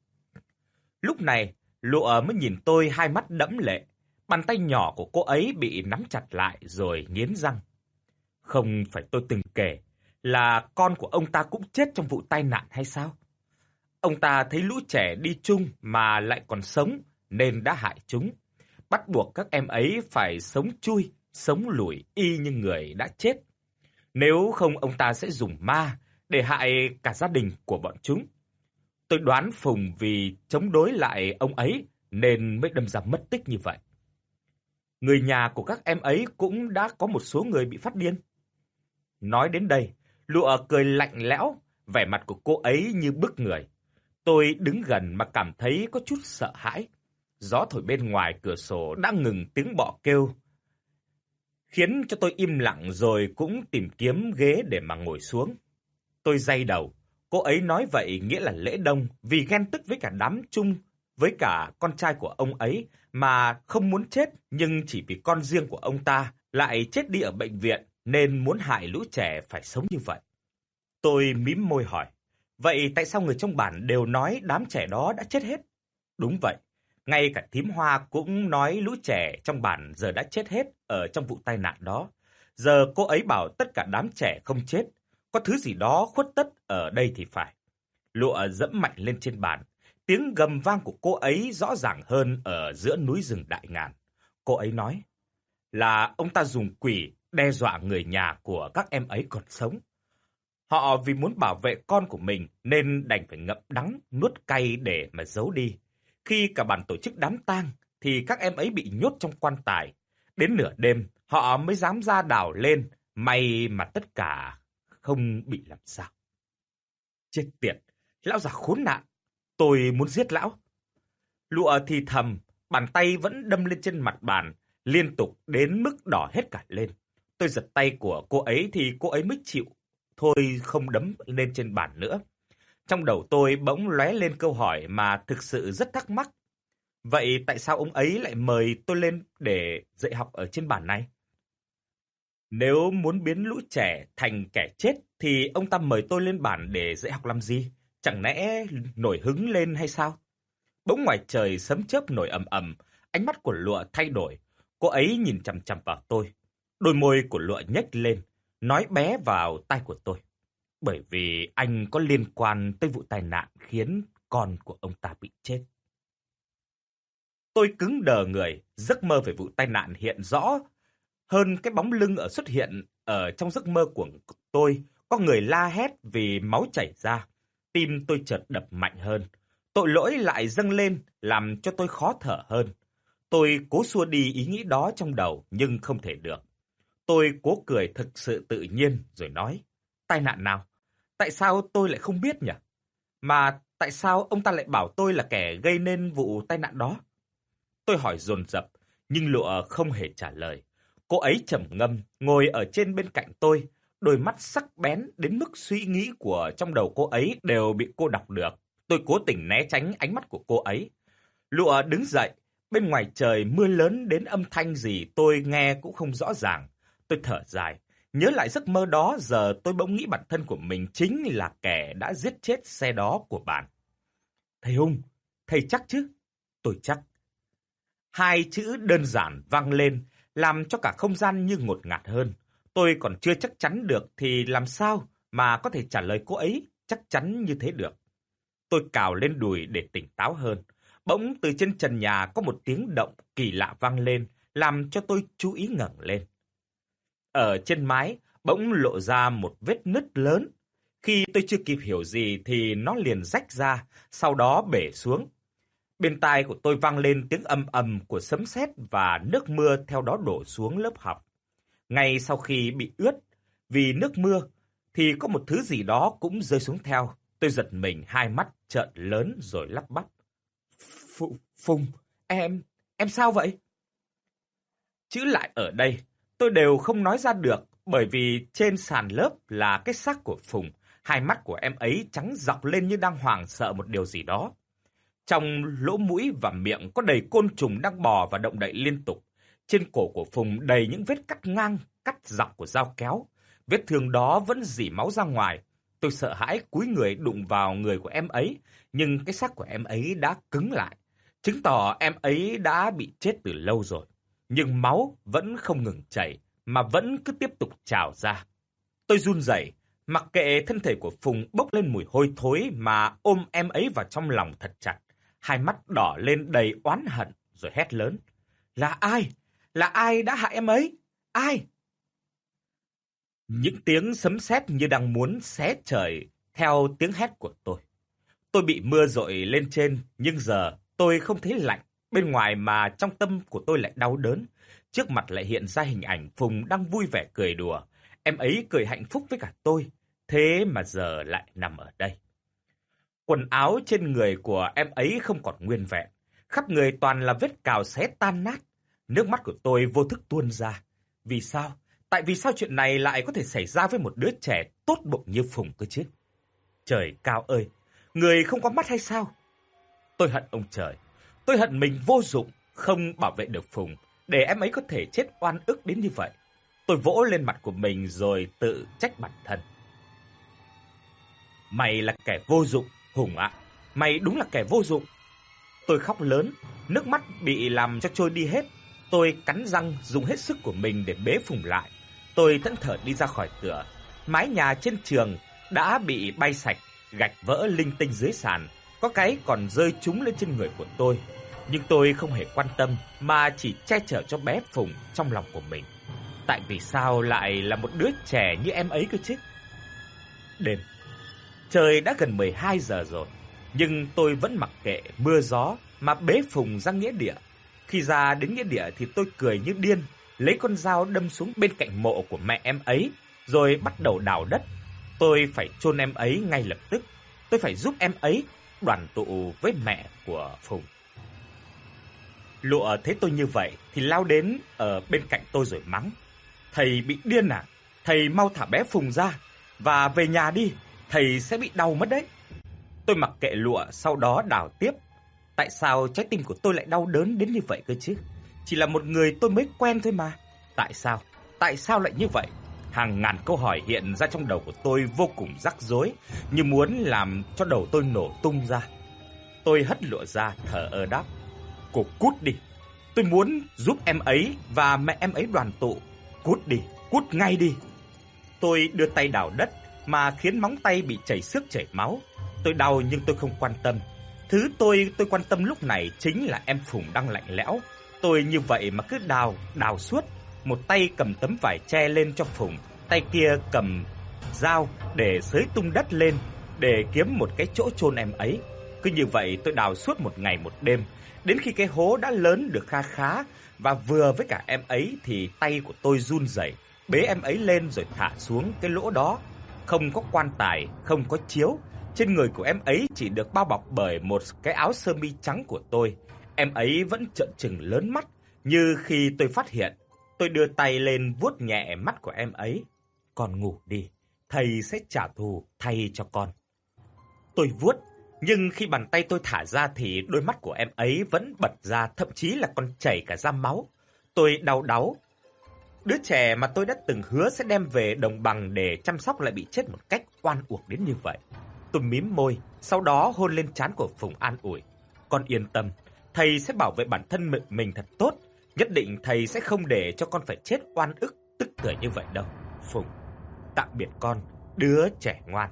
Lúc này, Lụa mới nhìn tôi hai mắt đẫm lệ. Bàn tay nhỏ của cô ấy bị nắm chặt lại rồi nghiến răng. Không phải tôi từng kể là con của ông ta cũng chết trong vụ tai nạn hay sao? Ông ta thấy lũ trẻ đi chung mà lại còn sống nên đã hại chúng. Bắt buộc các em ấy phải sống chui, sống lủi y như người đã chết. Nếu không ông ta sẽ dùng ma để hại cả gia đình của bọn chúng. Tôi đoán Phùng vì chống đối lại ông ấy nên mới đâm ra mất tích như vậy. Người nhà của các em ấy cũng đã có một số người bị phát điên. Nói đến đây, Lụa cười lạnh lẽo, vẻ mặt của cô ấy như bức người. Tôi đứng gần mà cảm thấy có chút sợ hãi. Gió thổi bên ngoài cửa sổ đã ngừng tiếng bọ kêu, khiến cho tôi im lặng rồi cũng tìm kiếm ghế để mà ngồi xuống. Tôi day đầu. Cô ấy nói vậy nghĩa là Lễ Đông vì ghen tức với cả đám chung, với cả con trai của ông ấy mà không muốn chết, nhưng chỉ vì con riêng của ông ta lại chết đi ở bệnh viện nên muốn hại lũ trẻ phải sống như vậy. Tôi mím môi hỏi, vậy tại sao người trong bản đều nói đám trẻ đó đã chết hết? Đúng vậy, ngay cả thím Hoa cũng nói lũ trẻ trong bản giờ đã chết hết ở trong vụ tai nạn đó. Giờ cô ấy bảo tất cả đám trẻ không chết, có thứ gì đó khuất tất ở đây thì phải. Lụa dẫm mạnh lên trên bàn, tiếng gầm vang của cô ấy rõ ràng hơn ở giữa núi rừng đại ngàn. Cô ấy nói là ông ta dùng quỷ đe dọa người nhà của các em ấy còn sống. Họ vì muốn bảo vệ con của mình nên đành phải ngậm đắng nuốt cay để mà giấu đi. Khi cả bản tổ chức đám tang thì các em ấy bị nhốt trong quan tài. Đến nửa đêm họ mới dám ra đào lên, may mà tất cả không bị làm sao. Chết tiệt, lão già khốn nạn, tôi muốn giết lão. Lụa thì thầm, bàn tay vẫn đâm lên trên mặt bàn, liên tục đến mức đỏ hết cả lên. Tôi giật tay của cô ấy thì cô ấy mới chịu, thôi không đấm lên trên bàn nữa. Trong đầu tôi bỗng lóe lên câu hỏi mà thực sự rất thắc mắc. Vậy tại sao ông ấy lại mời tôi lên để dạy học ở trên bản này? Nếu muốn biến lũ trẻ thành kẻ chết thì ông ta mời tôi lên bản để dạy học làm gì? Chẳng lẽ nổi hứng lên hay sao? Bỗng ngoài trời sấm chớp nổi ầm ầm, ánh mắt của Lụa thay đổi. Cô ấy nhìn chằm chằm vào tôi. Đôi môi của Lụa nhếch lên, nói bé vào tai của tôi. Bởi vì anh có liên quan tới vụ tai nạn khiến con của ông ta bị chết. Tôi cứng đờ người, giấc mơ về vụ tai nạn hiện rõ hơn cái bóng lưng xuất hiện ở trong giấc mơ của tôi. Có người la hét vì máu chảy ra. Tim tôi chợt đập mạnh hơn. Tội lỗi lại dâng lên, làm cho tôi khó thở hơn. Tôi cố xua đi ý nghĩ đó trong đầu, nhưng không thể được. Tôi cố cười thực sự tự nhiên, rồi nói, tai nạn nào? Tại sao tôi lại không biết nhỉ? Mà tại sao ông ta lại bảo tôi là kẻ gây nên vụ tai nạn đó? Tôi hỏi dồn dập, nhưng Lụa không hề trả lời. Cô ấy trầm ngâm, ngồi ở trên bên cạnh tôi, đôi mắt sắc bén đến mức suy nghĩ của trong đầu cô ấy đều bị cô đọc được. Tôi cố tình né tránh ánh mắt của cô ấy. Lụa đứng dậy, bên ngoài trời mưa lớn đến âm thanh gì tôi nghe cũng không rõ ràng. Tôi thở dài, nhớ lại giấc mơ đó, giờ tôi bỗng nghĩ bản thân của mình chính là kẻ đã giết chết xe đó của bạn. Thầy Hùng, thầy chắc chứ? Tôi chắc. Hai chữ đơn giản vang lên, làm cho cả không gian như ngột ngạt hơn. Tôi còn chưa chắc chắn được thì làm sao mà có thể trả lời cô ấy chắc chắn như thế được. Tôi cào lên đùi để tỉnh táo hơn. Bỗng từ trên trần nhà có một tiếng động kỳ lạ vang lên, làm cho tôi chú ý ngẩng lên. Ở trên mái bỗng lộ ra một vết nứt lớn. Khi tôi chưa kịp hiểu gì thì nó liền rách ra, sau đó bể xuống. Bên tai của tôi vang lên tiếng ầm ầm của sấm sét và nước mưa theo đó đổ xuống lớp học. Ngay sau khi bị ướt vì nước mưa thì có một thứ gì đó cũng rơi xuống theo. Tôi giật mình, hai mắt trợn lớn rồi lắp bắp. Phùng, em sao vậy? Chữ lại ở đây, tôi đều không nói ra được bởi vì trên sàn lớp là cái xác của Phùng. Hai mắt của em ấy trắng dọc lên như đang hoảng sợ một điều gì đó. Trong lỗ mũi và miệng có đầy côn trùng đang bò và động đậy liên tục. Trên cổ của Phùng đầy những vết cắt ngang, cắt dọc của dao kéo. Vết thương đó vẫn rỉ máu ra ngoài. Tôi sợ hãi cúi người đụng vào người của em ấy, nhưng cái xác của em ấy đã cứng lại, chứng tỏ em ấy đã bị chết từ lâu rồi. Nhưng máu vẫn không ngừng chảy, mà vẫn cứ tiếp tục trào ra. Tôi run rẩy, mặc kệ thân thể của Phùng bốc lên mùi hôi thối mà ôm em ấy vào trong lòng thật chặt. Hai mắt đỏ lên đầy oán hận rồi hét lớn. Là ai? Là ai đã hại em ấy? Ai? Những tiếng sấm sét như đang muốn xé trời theo tiếng hét của tôi. Tôi bị mưa dội lên trên, nhưng giờ tôi không thấy lạnh bên ngoài mà trong tâm của tôi lại đau đớn. Trước mặt lại hiện ra hình ảnh Phùng đang vui vẻ cười đùa. Em ấy cười hạnh phúc với cả tôi, thế mà giờ lại nằm ở đây. Quần áo trên người của em ấy không còn nguyên vẹn, khắp người toàn là vết cào xé tan nát. Nước mắt của tôi vô thức tuôn ra. Vì sao? Tại vì sao chuyện này lại có thể xảy ra với một đứa trẻ tốt bụng như Phùng cơ chứ? Trời cao ơi, người không có mắt hay sao? Tôi hận ông trời. Tôi hận mình vô dụng, không bảo vệ được Phùng, để em ấy có thể chết oan ức đến như vậy. Tôi vỗ lên mặt của mình rồi tự trách bản thân. Mày là kẻ vô dụng, Hùng ạ. Mày đúng là kẻ vô dụng. Tôi khóc lớn, nước mắt bị làm cho trôi đi hết. Tôi cắn răng dùng hết sức của mình để bế Phùng lại. Tôi thẫn thờ đi ra khỏi cửa. Mái nhà trên trường đã bị bay sạch, gạch vỡ linh tinh dưới sàn. Có cái còn rơi trúng lên trên người của tôi. Nhưng tôi không hề quan tâm mà chỉ che chở cho bé Phùng trong lòng của mình. Tại vì sao lại là một đứa trẻ như em ấy cơ chứ? Đêm, trời đã gần 12 giờ rồi, nhưng tôi vẫn mặc kệ mưa gió mà bế Phùng ra nghĩa địa. Khi ra đến nghĩa địa thì tôi cười như điên, lấy con dao đâm xuống bên cạnh mộ của mẹ em ấy, rồi bắt đầu đào đất. Tôi phải chôn em ấy ngay lập tức. Tôi phải giúp em ấy đoàn tụ với mẹ của Phùng. Lụa thấy tôi như vậy thì lao đến ở bên cạnh tôi rồi mắng. Thầy bị điên à? Thầy mau thả bé Phùng ra và về nhà đi, thầy sẽ bị đau mất đấy. Tôi mặc kệ Lụa, sau đó đào tiếp. Tại sao trái tim của tôi lại đau đớn đến như vậy cơ chứ? Chỉ là một người tôi mới quen thôi mà. Tại sao? Tại sao lại như vậy? Hàng ngàn câu hỏi hiện ra trong đầu của tôi vô cùng rắc rối, như muốn làm cho đầu tôi nổ tung ra. Tôi hất lụa ra, thở ơ đáp: "Cô cút đi. Tôi muốn giúp em ấy và mẹ em ấy đoàn tụ. Cút đi, cút ngay đi." Tôi đưa tay đào đất mà khiến móng tay bị chảy xước chảy máu. Tôi đau nhưng tôi không quan tâm. Thứ tôi quan tâm lúc này chính là em Phùng đang lạnh lẽo. Tôi như vậy mà cứ đào suốt. Một tay cầm tấm vải che lên cho Phùng, tay kia cầm dao để xới tung đất lên để kiếm một cái chỗ chôn em ấy. Cứ như vậy tôi đào suốt một ngày một đêm, đến khi cái hố đã lớn được kha khá và vừa với cả em ấy thì tay của tôi run rẩy bế em ấy lên rồi thả xuống cái lỗ đó. Không có quan tài, không có chiếu, trên người của em ấy chỉ được bao bọc bởi một cái áo sơ mi trắng của tôi. Em ấy vẫn trợn trừng lớn mắt như khi tôi phát hiện. Tôi đưa tay lên vuốt nhẹ mắt của em ấy. "Con ngủ đi, thầy sẽ trả thù thay cho con." Tôi vuốt, nhưng khi bàn tay tôi thả ra thì đôi mắt của em ấy vẫn bật ra, thậm chí là còn chảy cả ra máu. Tôi đau đáu. Đứa trẻ mà tôi đã từng hứa sẽ đem về đồng bằng để chăm sóc lại bị chết một cách oan uổng đến như vậy. Tôi mím môi, sau đó hôn lên trán của Phùng an ủi: "Con yên tâm, thầy sẽ bảo vệ bản thân mình thật tốt. Nhất định thầy sẽ không để cho con phải chết oan ức tức tưởi như vậy đâu. Phùng, tạm biệt con, đứa trẻ ngoan."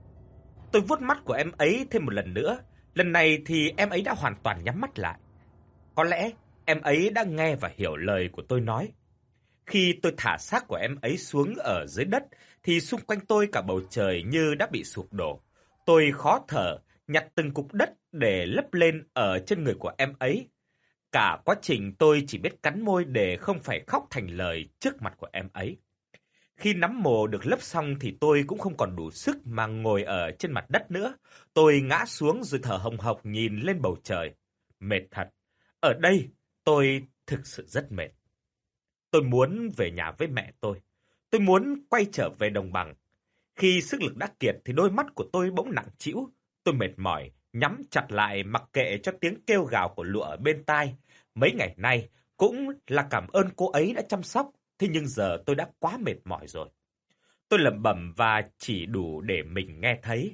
Tôi vuốt mắt của em ấy thêm một lần nữa. Lần này thì em ấy đã hoàn toàn nhắm mắt lại. Có lẽ em ấy đã nghe và hiểu lời của tôi nói. Khi tôi thả xác của em ấy xuống ở dưới đất thì xung quanh tôi cả bầu trời như đã bị sụp đổ. Tôi khó thở, nhặt từng cục đất để lấp lên ở trên người của em ấy. Cả quá trình tôi chỉ biết cắn môi để không phải khóc thành lời trước mặt của em ấy. Khi nắm mồ được lấp xong thì tôi cũng không còn đủ sức mà ngồi ở trên mặt đất nữa. Tôi ngã xuống rồi thở hồng hộc nhìn lên bầu trời. Mệt thật. Ở đây tôi thực sự rất mệt. Tôi muốn về nhà với mẹ tôi. Tôi muốn quay trở về đồng bằng. Khi sức lực đã kiệt thì đôi mắt của tôi bỗng nặng trĩu. Tôi mệt mỏi, nhắm chặt lại mặc kệ cho tiếng kêu gào của lụa ở bên tai. Mấy ngày nay cũng là cảm ơn cô ấy đã chăm sóc. Thế nhưng giờ tôi đã quá mệt mỏi rồi. Tôi lẩm bẩm và chỉ đủ để mình nghe thấy.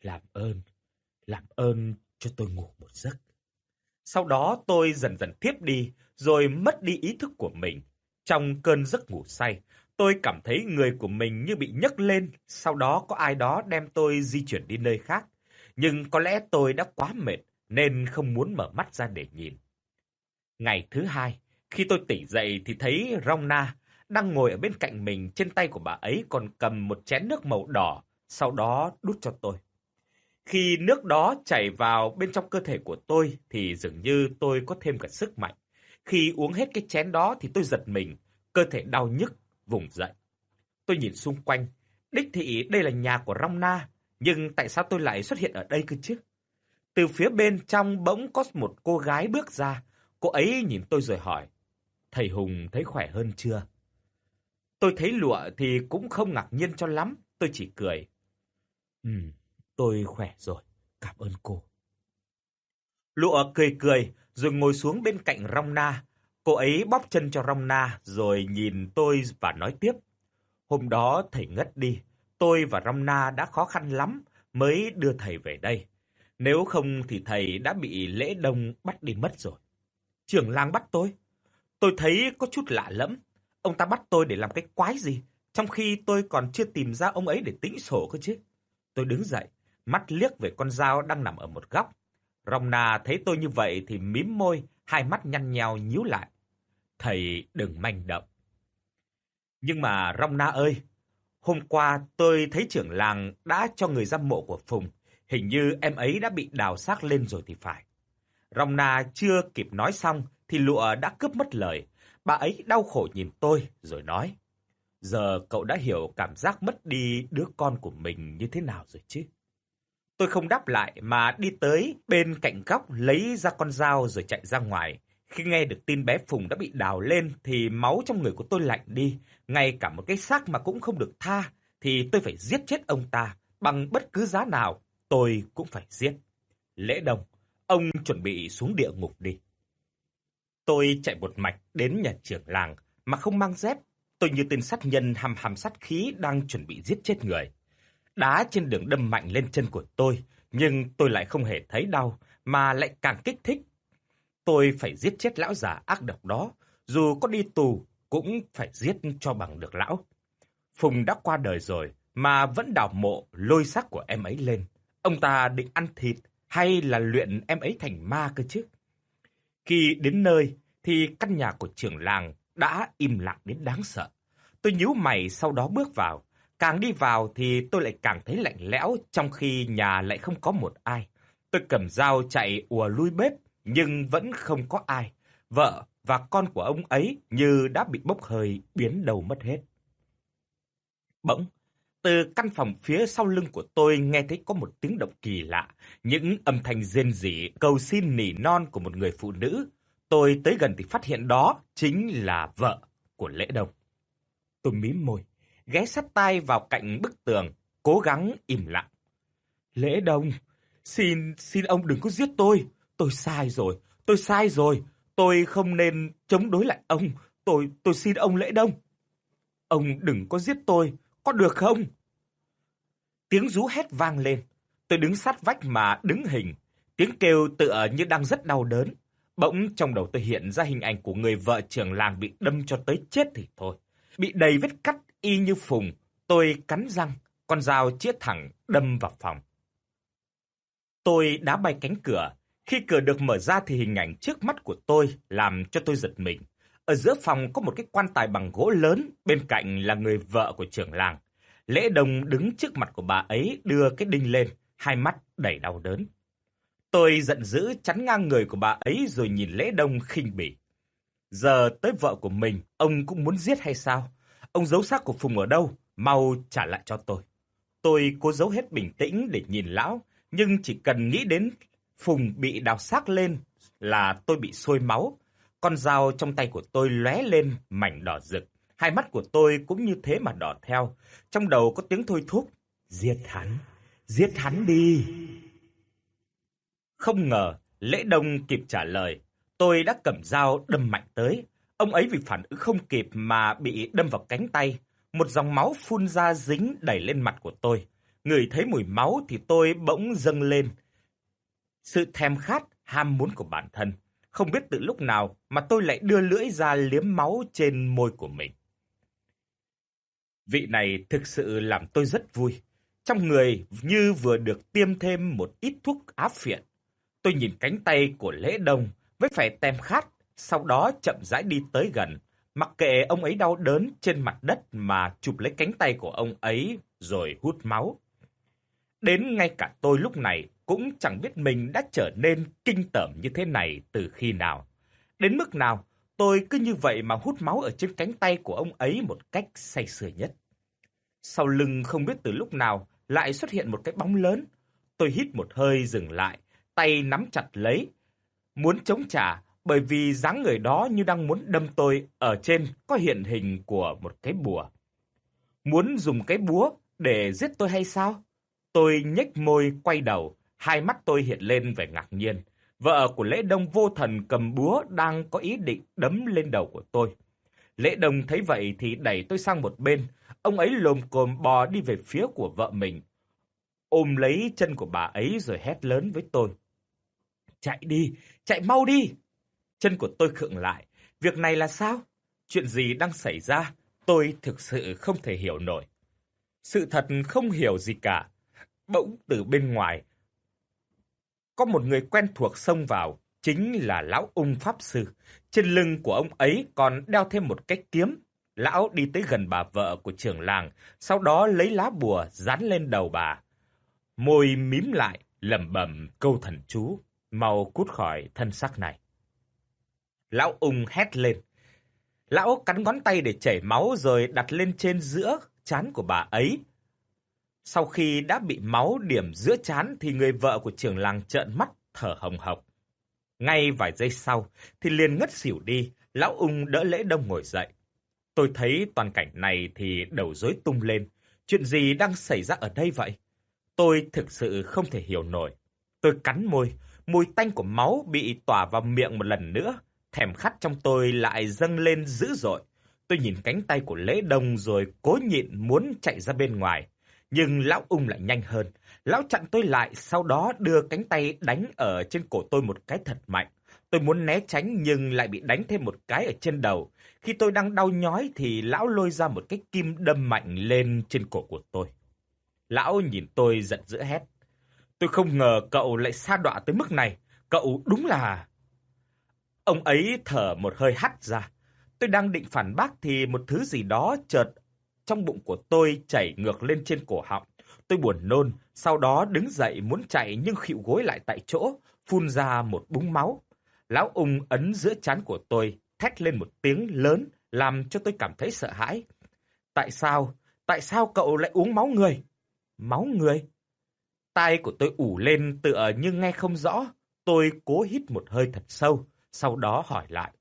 Làm ơn cho tôi ngủ một giấc. Sau đó tôi dần dần thiếp đi, rồi mất đi ý thức của mình. Trong cơn giấc ngủ say, tôi cảm thấy người của mình như bị nhấc lên, sau đó có ai đó đem tôi di chuyển đi nơi khác. Nhưng có lẽ tôi đã quá mệt nên không muốn mở mắt ra để nhìn. Ngày thứ hai, khi tôi tỉnh dậy thì thấy Rona đang ngồi ở bên cạnh mình, trên tay của bà ấy còn cầm một chén nước màu đỏ, sau đó đút cho tôi. Khi nước đó chảy vào bên trong cơ thể của tôi thì dường như tôi có thêm cả sức mạnh. Khi uống hết cái chén đó thì tôi giật mình, cơ thể đau nhức, vùng dậy. Tôi nhìn xung quanh, đích thị đây là nhà của Rona, nhưng tại sao tôi lại xuất hiện ở đây cơ chứ? Từ phía bên trong bỗng có một cô gái bước ra, cô ấy nhìn tôi rồi hỏi: "Thầy Hùng thấy khỏe hơn chưa?" Tôi thấy lụa thì cũng không ngạc nhiên cho lắm, tôi chỉ cười. Tôi khỏe rồi, cảm ơn cô." Lụa cười cười rồi ngồi xuống bên cạnh Rona. Cô ấy bóp chân cho Rona rồi nhìn tôi và nói tiếp: "Hôm đó thầy ngất đi, tôi và Rona đã khó khăn lắm mới đưa thầy về đây. Nếu không thì thầy đã bị lễ đông bắt đi mất rồi." "Trưởng làng bắt tôi?" Tôi thấy có chút lạ lẫm. Ông ta bắt tôi để làm cái quái gì, trong khi tôi còn chưa tìm ra ông ấy để tính sổ cơ chứ. Tôi đứng dậy, mắt liếc về con dao đang nằm ở một góc. Rona thấy tôi như vậy thì mím môi, hai mắt nhăn nheo nhíu lại. "Thầy đừng manh động." "Nhưng mà Rona ơi, hôm qua tôi thấy trưởng làng đã cho người ra mộ của Phùng. Hình như em ấy đã bị đào xác lên rồi thì phải." Rona chưa kịp nói xong thì lụa đã cướp mất lời. Bà ấy đau khổ nhìn tôi rồi nói: "Giờ cậu đã hiểu cảm giác mất đi đứa con của mình như thế nào rồi chứ?" Tôi không đáp lại mà đi tới bên cạnh góc lấy ra con dao rồi chạy ra ngoài. Khi nghe được tin bé Phùng đã bị đào lên thì máu trong người của tôi lạnh đi. Ngay cả một cái xác mà cũng không được tha thì tôi phải giết chết ông ta. Bằng bất cứ giá nào tôi cũng phải giết. Lễ Đông, ông chuẩn bị xuống địa ngục đi. Tôi chạy một mạch đến nhà trưởng làng mà không mang dép. Tôi như tên sát nhân hăm hăm sát khí đang chuẩn bị giết chết người. Đá trên đường đâm mạnh lên chân của tôi, nhưng tôi lại không hề thấy đau, mà lại càng kích thích. Tôi phải giết chết lão già ác độc đó, dù có đi tù cũng phải giết cho bằng được lão. Phùng đã qua đời rồi, mà vẫn đào mộ lôi xác của em ấy lên. Ông ta định ăn thịt hay là luyện em ấy thành ma cơ chứ? Khi đến nơi thì căn nhà của trưởng làng đã im lặng đến đáng sợ. Tôi nhíu mày sau đó bước vào. Càng đi vào thì tôi lại càng thấy lạnh lẽo, trong khi nhà lại không có một ai. Tôi cầm dao chạy ùa lui bếp nhưng vẫn không có ai. Vợ và con của ông ấy như đã bị bốc hơi biến đâu mất hết. Bỗng, từ căn phòng phía sau lưng của tôi nghe thấy có một tiếng động kỳ lạ, những âm thanh rên rỉ, cầu xin nỉ non của một người phụ nữ. Tôi tới gần thì phát hiện đó chính là vợ của Lễ Đông. Tôi mím môi, ghé sát tai vào cạnh bức tường, cố gắng im lặng. Lễ Đông, xin ông đừng có giết tôi. Tôi sai rồi. Tôi không nên chống đối lại ông. Tôi xin ông Lễ Đông. Ông đừng có giết tôi, có được không? Tiếng rú hét vang lên. Tôi đứng sát vách mà đứng hình. Tiếng kêu tựa như đang rất đau đớn. Bỗng trong đầu tôi hiện ra hình ảnh của người vợ trưởng làng bị đâm cho tới chết thì thôi. Bị đầy vết cắt y như Phùng. Tôi cắn răng, con dao chĩa thẳng đâm vào phòng. Tôi đá bay cánh cửa. Khi cửa được mở ra thì hình ảnh trước mắt của tôi làm cho tôi giật mình. Ở giữa phòng có một cái quan tài bằng gỗ lớn, bên cạnh là người vợ của trưởng làng. Lễ Đông đứng trước mặt của bà ấy đưa cái đinh lên, hai mắt đầy đau đớn. Tôi giận dữ chắn ngang người của bà ấy rồi nhìn Lễ Đông khinh bỉ. Giờ tới vợ của mình, ông cũng muốn giết hay sao? Ông giấu xác của Phùng ở đâu? Mau trả lại cho tôi. Tôi cố giấu hết bình tĩnh để nhìn lão, nhưng chỉ cần nghĩ đến Phùng bị đào xác lên là tôi bị sôi máu. Con dao trong tay của tôi lóe lên mảnh đỏ rực. Hai mắt của tôi cũng như thế mà đỏ theo. Trong đầu có tiếng thôi thúc. Giết hắn đi. Không ngờ, Lễ Đông kịp trả lời. Tôi đã cầm dao đâm mạnh tới. Ông ấy vì phản ứng không kịp mà bị đâm vào cánh tay. Một dòng máu phun ra dính đẩy lên mặt của tôi. Ngửi thấy mùi máu thì tôi bỗng dâng lên sự thèm khát, ham muốn của bản thân. Không biết từ lúc nào mà tôi lại đưa lưỡi ra liếm máu trên môi của mình. Vị này thực sự làm tôi rất vui. Trong người như vừa được tiêm thêm một ít thuốc áp phiện. Tôi nhìn cánh tay của Lễ Đông với vẻ thèm khát, sau đó chậm rãi đi tới gần. Mặc kệ ông ấy đau đớn trên mặt đất mà chụp lấy cánh tay của ông ấy rồi hút máu. Đến ngay cả tôi lúc này cũng chẳng biết mình đã trở nên kinh tởm như thế này từ khi nào. Đến mức nào, tôi cứ như vậy mà hút máu ở trên cánh tay của ông ấy một cách say sưa nhất. Sau lưng không biết từ lúc nào lại xuất hiện một cái bóng lớn. Tôi hít một hơi dừng lại, tay nắm chặt lấy, muốn chống trả bởi vì dáng người đó như đang muốn đâm tôi. Ở trên có hiện hình của một cái bùa. Muốn dùng cái búa để giết tôi hay sao? Tôi nhếch môi quay đầu, hai mắt tôi hiện lên vẻ ngạc nhiên. Vợ của Lễ Đông vô thần cầm búa đang có ý định đấm lên đầu của tôi. Lễ Đông thấy vậy thì đẩy tôi sang một bên. Ông ấy lồm cồm bò đi về phía của vợ mình, ôm lấy chân của bà ấy rồi hét lớn với tôi. Chạy đi, chạy mau đi. Chân của tôi khựng lại. Việc này là sao? Chuyện gì đang xảy ra? Tôi thực sự không thể hiểu nổi. Sự thật không hiểu gì cả. Bỗng từ bên ngoài, có một người quen thuộc xông vào, chính là lão Ung Pháp Sư. Trên lưng của ông ấy còn đeo thêm một cái kiếm. Lão đi tới gần bà vợ của trưởng làng, sau đó lấy lá bùa dán lên đầu bà. Môi mím lại, lẩm bẩm câu thần chú, mau cút khỏi thân xác này. Lão Ung hét lên. Lão cắn ngón tay để chảy máu rồi đặt lên trên giữa trán của bà ấy. Sau khi đã bị máu điểm giữa trán thì người vợ của trưởng làng trợn mắt thở hồng hộc. Ngay vài giây sau thì liền ngất xỉu đi. Lão Ung đỡ Lễ Đông ngồi dậy. Tôi thấy toàn cảnh này thì đầu rối tung lên. Chuyện gì đang xảy ra ở đây vậy? Tôi thực sự không thể hiểu nổi. Tôi cắn môi, mùi tanh của máu bị tỏa vào miệng một lần nữa. Thèm khát trong tôi lại dâng lên dữ dội. Tôi nhìn cánh tay của Lễ Đông rồi cố nhịn muốn chạy ra bên ngoài. Nhưng lão Ung lại nhanh hơn. Lão chặn tôi lại, sau đó đưa cánh tay đánh ở trên cổ tôi một cái thật mạnh. Tôi muốn né tránh nhưng lại bị đánh thêm một cái ở trên đầu. Khi tôi đang đau nhói thì lão lôi ra một cái kim đâm mạnh lên trên cổ của tôi. Lão nhìn tôi giận dữ hét: "Tôi không ngờ cậu lại sa đọa tới mức này. Cậu đúng là..." Ông ấy thở một hơi hắt ra. Tôi đang định phản bác thì một thứ gì đó chợt trong bụng của tôi chảy ngược lên trên cổ họng. Tôi buồn nôn, sau đó đứng dậy muốn chạy nhưng khuỵu gối lại tại chỗ, phun ra một búng máu. Lão Ung ấn giữa trán của tôi, thét lên một tiếng lớn làm cho tôi cảm thấy sợ hãi. Tại sao? Tại sao cậu lại uống máu người? Máu người? Tai của tôi ù lên tựa như nghe không rõ. Tôi cố hít một hơi thật sâu, sau đó hỏi lại: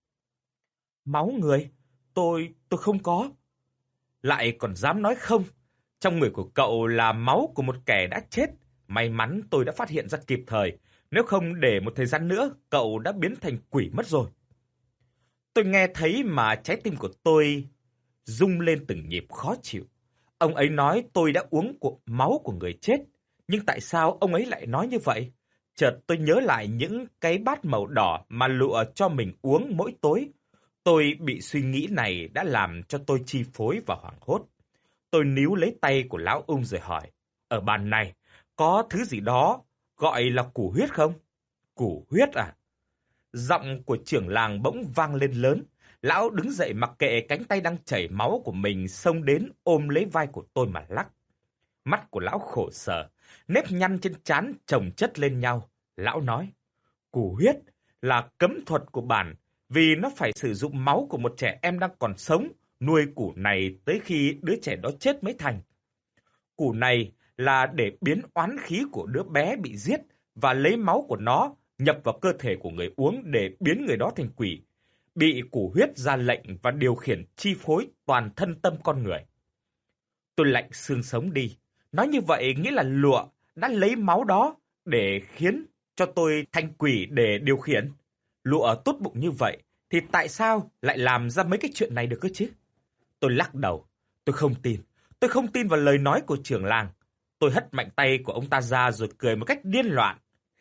"Máu người? Tôi không có." Lại còn dám nói không? Trong người của cậu là máu của một kẻ đã chết. May mắn tôi đã phát hiện ra kịp thời. Nếu không để một thời gian nữa, cậu đã biến thành quỷ mất rồi. Tôi nghe thấy mà trái tim của tôi rung lên từng nhịp khó chịu. Ông ấy nói tôi đã uống máu của người chết. Nhưng tại sao ông ấy lại nói như vậy? Chợt tôi nhớ lại những cái bát màu đỏ mà lụa cho mình uống mỗi tối. Tôi bị suy nghĩ này đã làm cho tôi chi phối và hoảng hốt. Tôi níu lấy tay của lão Ung rồi hỏi: "Ở bàn này, có thứ gì đó gọi là củ huyết không?" "Củ huyết à?" Giọng của trưởng làng bỗng vang lên lớn. Lão đứng dậy mặc kệ cánh tay đang chảy máu của mình, xông đến ôm lấy vai của tôi mà lắc. Mắt của lão khổ sở, nếp nhăn trên trán chồng chất lên nhau. Lão nói: "Củ huyết là cấm thuật của bản, vì nó phải sử dụng máu của một trẻ em đang còn sống, nuôi củ này tới khi đứa trẻ đó chết mới thành. Củ này là để biến oán khí của đứa bé bị giết và lấy máu của nó nhập vào cơ thể của người uống để biến người đó thành quỷ, bị củ huyết ra lệnh và điều khiển chi phối toàn thân tâm con người." Tôi lạnh xương sống đi. Nói như vậy nghĩa là lụa đã lấy máu đó để khiến cho tôi thành quỷ để điều khiển. Lụa tốt bụng như vậy thì tại sao lại làm ra mấy cái chuyện này được cơ chứ? Tôi lắc đầu. Tôi không tin. Tôi không tin vào lời nói của trưởng làng. Tôi hất mạnh tay của ông ta ra rồi cười một cách điên loạn.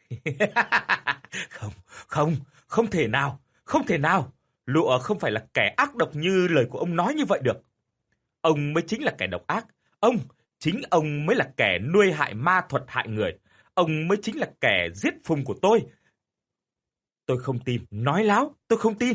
Không, không, không thể nào, không thể nào. Lụa không phải là kẻ ác độc như lời của ông nói như vậy được. Ông mới chính là kẻ độc ác. Chính ông mới là kẻ nuôi hại ma thuật hại người. Ông mới chính là kẻ giết Phùng của tôi. Tôi không tin, nói láo, tôi không tin.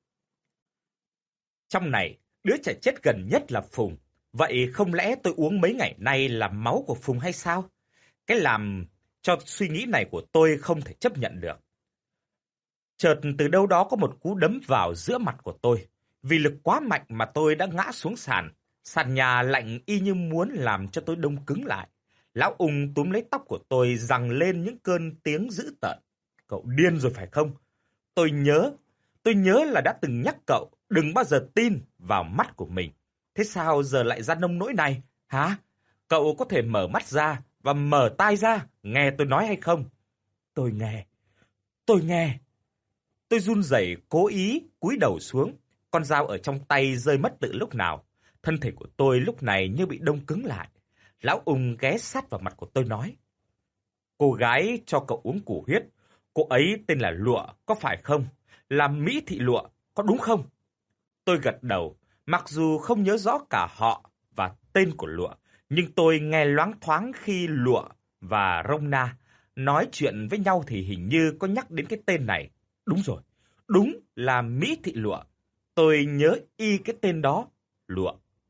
Trong này, đứa trẻ chết gần nhất là Phùng. Vậy không lẽ tôi uống mấy ngày nay là máu của Phùng hay sao? Cái làm cho suy nghĩ này của tôi không thể chấp nhận được. Chợt từ đâu đó có một cú đấm vào giữa mặt của tôi. Vì lực quá mạnh mà tôi đã ngã xuống sàn. Sàn nhà lạnh y như muốn làm cho tôi đông cứng lại. Lão Ung túm lấy tóc của tôi giằng lên những cơn tiếng dữ tợn. Cậu điên rồi phải không? Tôi nhớ là đã từng nhắc cậu đừng bao giờ tin vào mắt của mình. Thế sao giờ lại ra nông nỗi này, hả? Cậu có thể mở mắt ra và mở tai ra, nghe tôi nói hay không? Tôi nghe. Tôi run rẩy cố ý cúi đầu xuống, con dao ở trong tay rơi mất từ lúc nào. Thân thể của tôi lúc này như bị đông cứng lại. Lão Ung ghé sát vào mặt của tôi nói: "Cô gái cho cậu uống củ huyết, cô ấy tên là Lụa, có phải không? Là Mỹ Thị Lụa, có đúng không?" Tôi gật đầu, mặc dù không nhớ rõ cả họ và tên của Lụa, nhưng tôi nghe loáng thoáng khi Lụa và Rona nói chuyện với nhau thì hình như có nhắc đến cái tên này. Đúng rồi, đúng là Mỹ Thị Lụa. Tôi nhớ y cái tên đó, Lụa.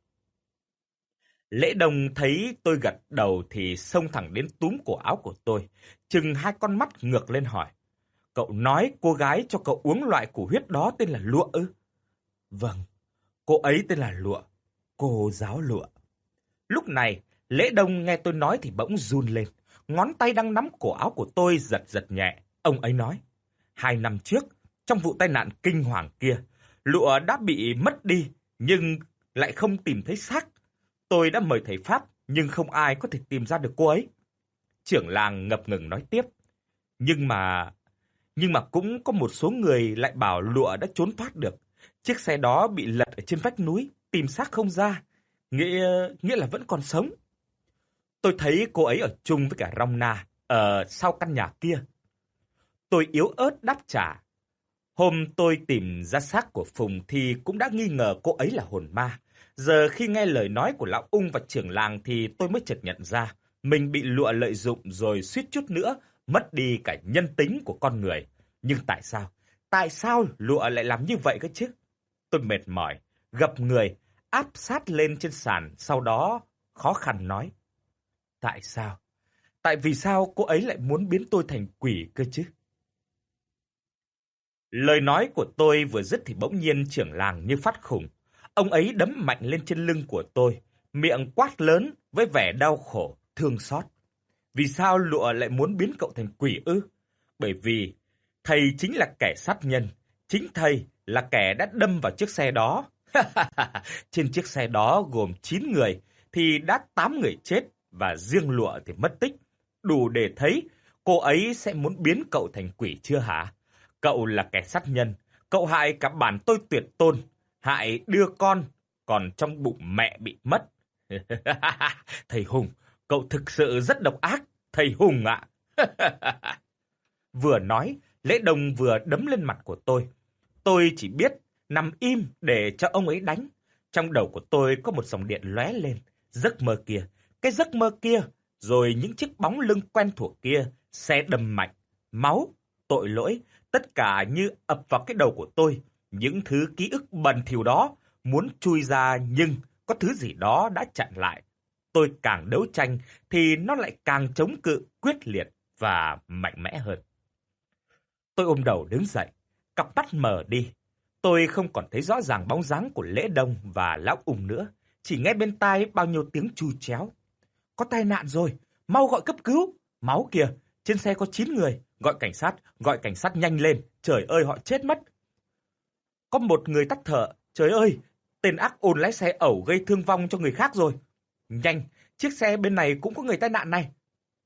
Lễ Đồng thấy tôi gật đầu thì xông thẳng đến túm cổ áo của tôi, trừng hai con mắt ngược lên hỏi: "Cậu nói cô gái cho cậu uống loại củ huyết đó tên là Lụa ư?" "Vâng, cô ấy tên là Lụa, cô giáo Lụa." Lúc này, Lễ Đông nghe tôi nói thì bỗng run lên, ngón tay đang nắm cổ áo của tôi giật giật nhẹ. Ông ấy nói: 2 năm trước, trong vụ tai nạn kinh hoàng kia, Lụa đã bị mất đi nhưng lại không tìm thấy xác. Tôi đã mời thầy Pháp nhưng không ai có thể tìm ra được cô ấy. Trưởng làng ngập ngừng nói tiếp: Nhưng mà cũng có một số người lại bảo Lụa đã trốn thoát được. Chiếc xe đó bị lật ở trên vách núi, tìm xác không ra, nghĩa là vẫn còn sống. Tôi thấy cô ấy ở chung với cả Rong Na ở sau căn nhà kia. Tôi yếu ớt đáp trả. Hôm tôi tìm ra xác của Phùng thì cũng đã nghi ngờ cô ấy là hồn ma. Giờ khi nghe lời nói của lão Ung và trưởng làng thì tôi mới chợt nhận ra mình bị lụa lợi dụng rồi suýt chút nữa mất đi cả nhân tính của con người. Nhưng tại sao? Tại sao lụa lại làm như vậy cơ chứ? Tôi mệt mỏi, gập người, áp sát lên trên sàn, sau đó khó khăn nói. Tại sao? Tại vì sao cô ấy lại muốn biến tôi thành quỷ cơ chứ? Lời nói của tôi vừa dứt thì bỗng nhiên trưởng làng như phát khùng. Ông ấy đấm mạnh lên trên lưng của tôi, miệng quát lớn với vẻ đau khổ, thương xót. Vì sao lụa lại muốn biến cậu thành quỷ ư? Bởi vì thầy chính là kẻ sát nhân, chính thầy là kẻ đã đâm vào chiếc xe đó. Trên chiếc xe đó gồm 9 người, thì đã 8 người chết và riêng lụa thì mất tích. Đủ để thấy cô ấy sẽ muốn biến cậu thành quỷ chưa hả? Cậu là kẻ sát nhân, cậu hại cả bản tôi tuyệt tôn, hại đứa con, còn trong bụng mẹ bị mất. Thầy Hùng, cậu thực sự rất độc ác, thầy Hùng ạ. Vừa nói, Lễ Đồng vừa đấm lên mặt của tôi. Tôi chỉ biết nằm im để cho ông ấy đánh. Trong đầu của tôi có một dòng điện lóe lên. Giấc mơ kia, cái giấc mơ kia, rồi những chiếc bóng lưng quen thuộc kia, xe đâm mạnh, máu, tội lỗi, tất cả như ập vào cái đầu của tôi. Những thứ ký ức bẩn thỉu đó muốn chui ra nhưng có thứ gì đó đã chặn lại. Tôi càng đấu tranh thì nó lại càng chống cự quyết liệt và mạnh mẽ hơn. Tôi ôm đầu đứng dậy, cặp mắt mở đi. Tôi không còn thấy rõ ràng bóng dáng của Lễ Đông và Lão Ung nữa, chỉ nghe bên tai bao nhiêu tiếng chu chéo. Có tai nạn rồi, mau gọi cấp cứu. Máu kìa, trên xe có 9 người, gọi cảnh sát nhanh lên, trời ơi họ chết mất. Có một người tắt thở, trời ơi, tên ác ôn lái xe ẩu gây thương vong cho người khác rồi. Nhanh, chiếc xe bên này cũng có người tai nạn này.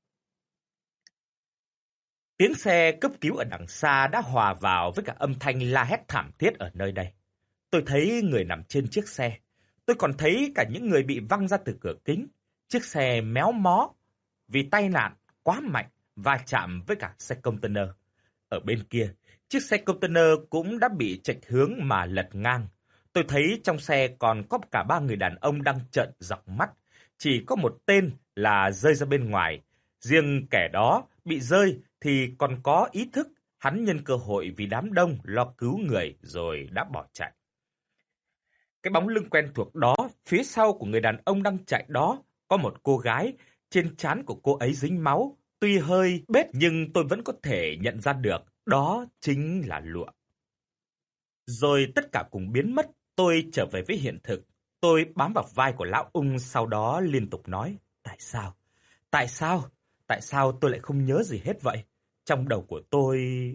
Tiếng xe cấp cứu ở đằng xa đã hòa vào với cả âm thanh la hét thảm thiết ở nơi đây. Tôi thấy người nằm trên chiếc xe. Tôi còn thấy cả những người bị văng ra từ cửa kính. Chiếc xe méo mó vì tai nạn quá mạnh va chạm với cả xe container. Ở bên kia, chiếc xe container cũng đã bị chệch hướng mà lật ngang. Tôi thấy trong xe còn có cả 3 người đàn ông đang trợn dọc mắt. Chỉ có một tên là rơi ra bên ngoài. Riêng kẻ đó bị rơi thì còn có ý thức. Hắn nhân cơ hội vì đám đông lo cứu người rồi đã bỏ chạy. Cái bóng lưng quen thuộc đó, phía sau của người đàn ông đang chạy đó, có một cô gái, trên trán của cô ấy dính máu, tuy hơi bết nhưng tôi vẫn có thể nhận ra được, đó chính là Lụa. Rồi tất cả cùng biến mất, tôi trở về với hiện thực. Tôi bám vào vai của Lão Ung sau đó liên tục nói, tại sao? Tại sao? Tại sao tôi lại không nhớ gì hết vậy? Trong đầu của tôi...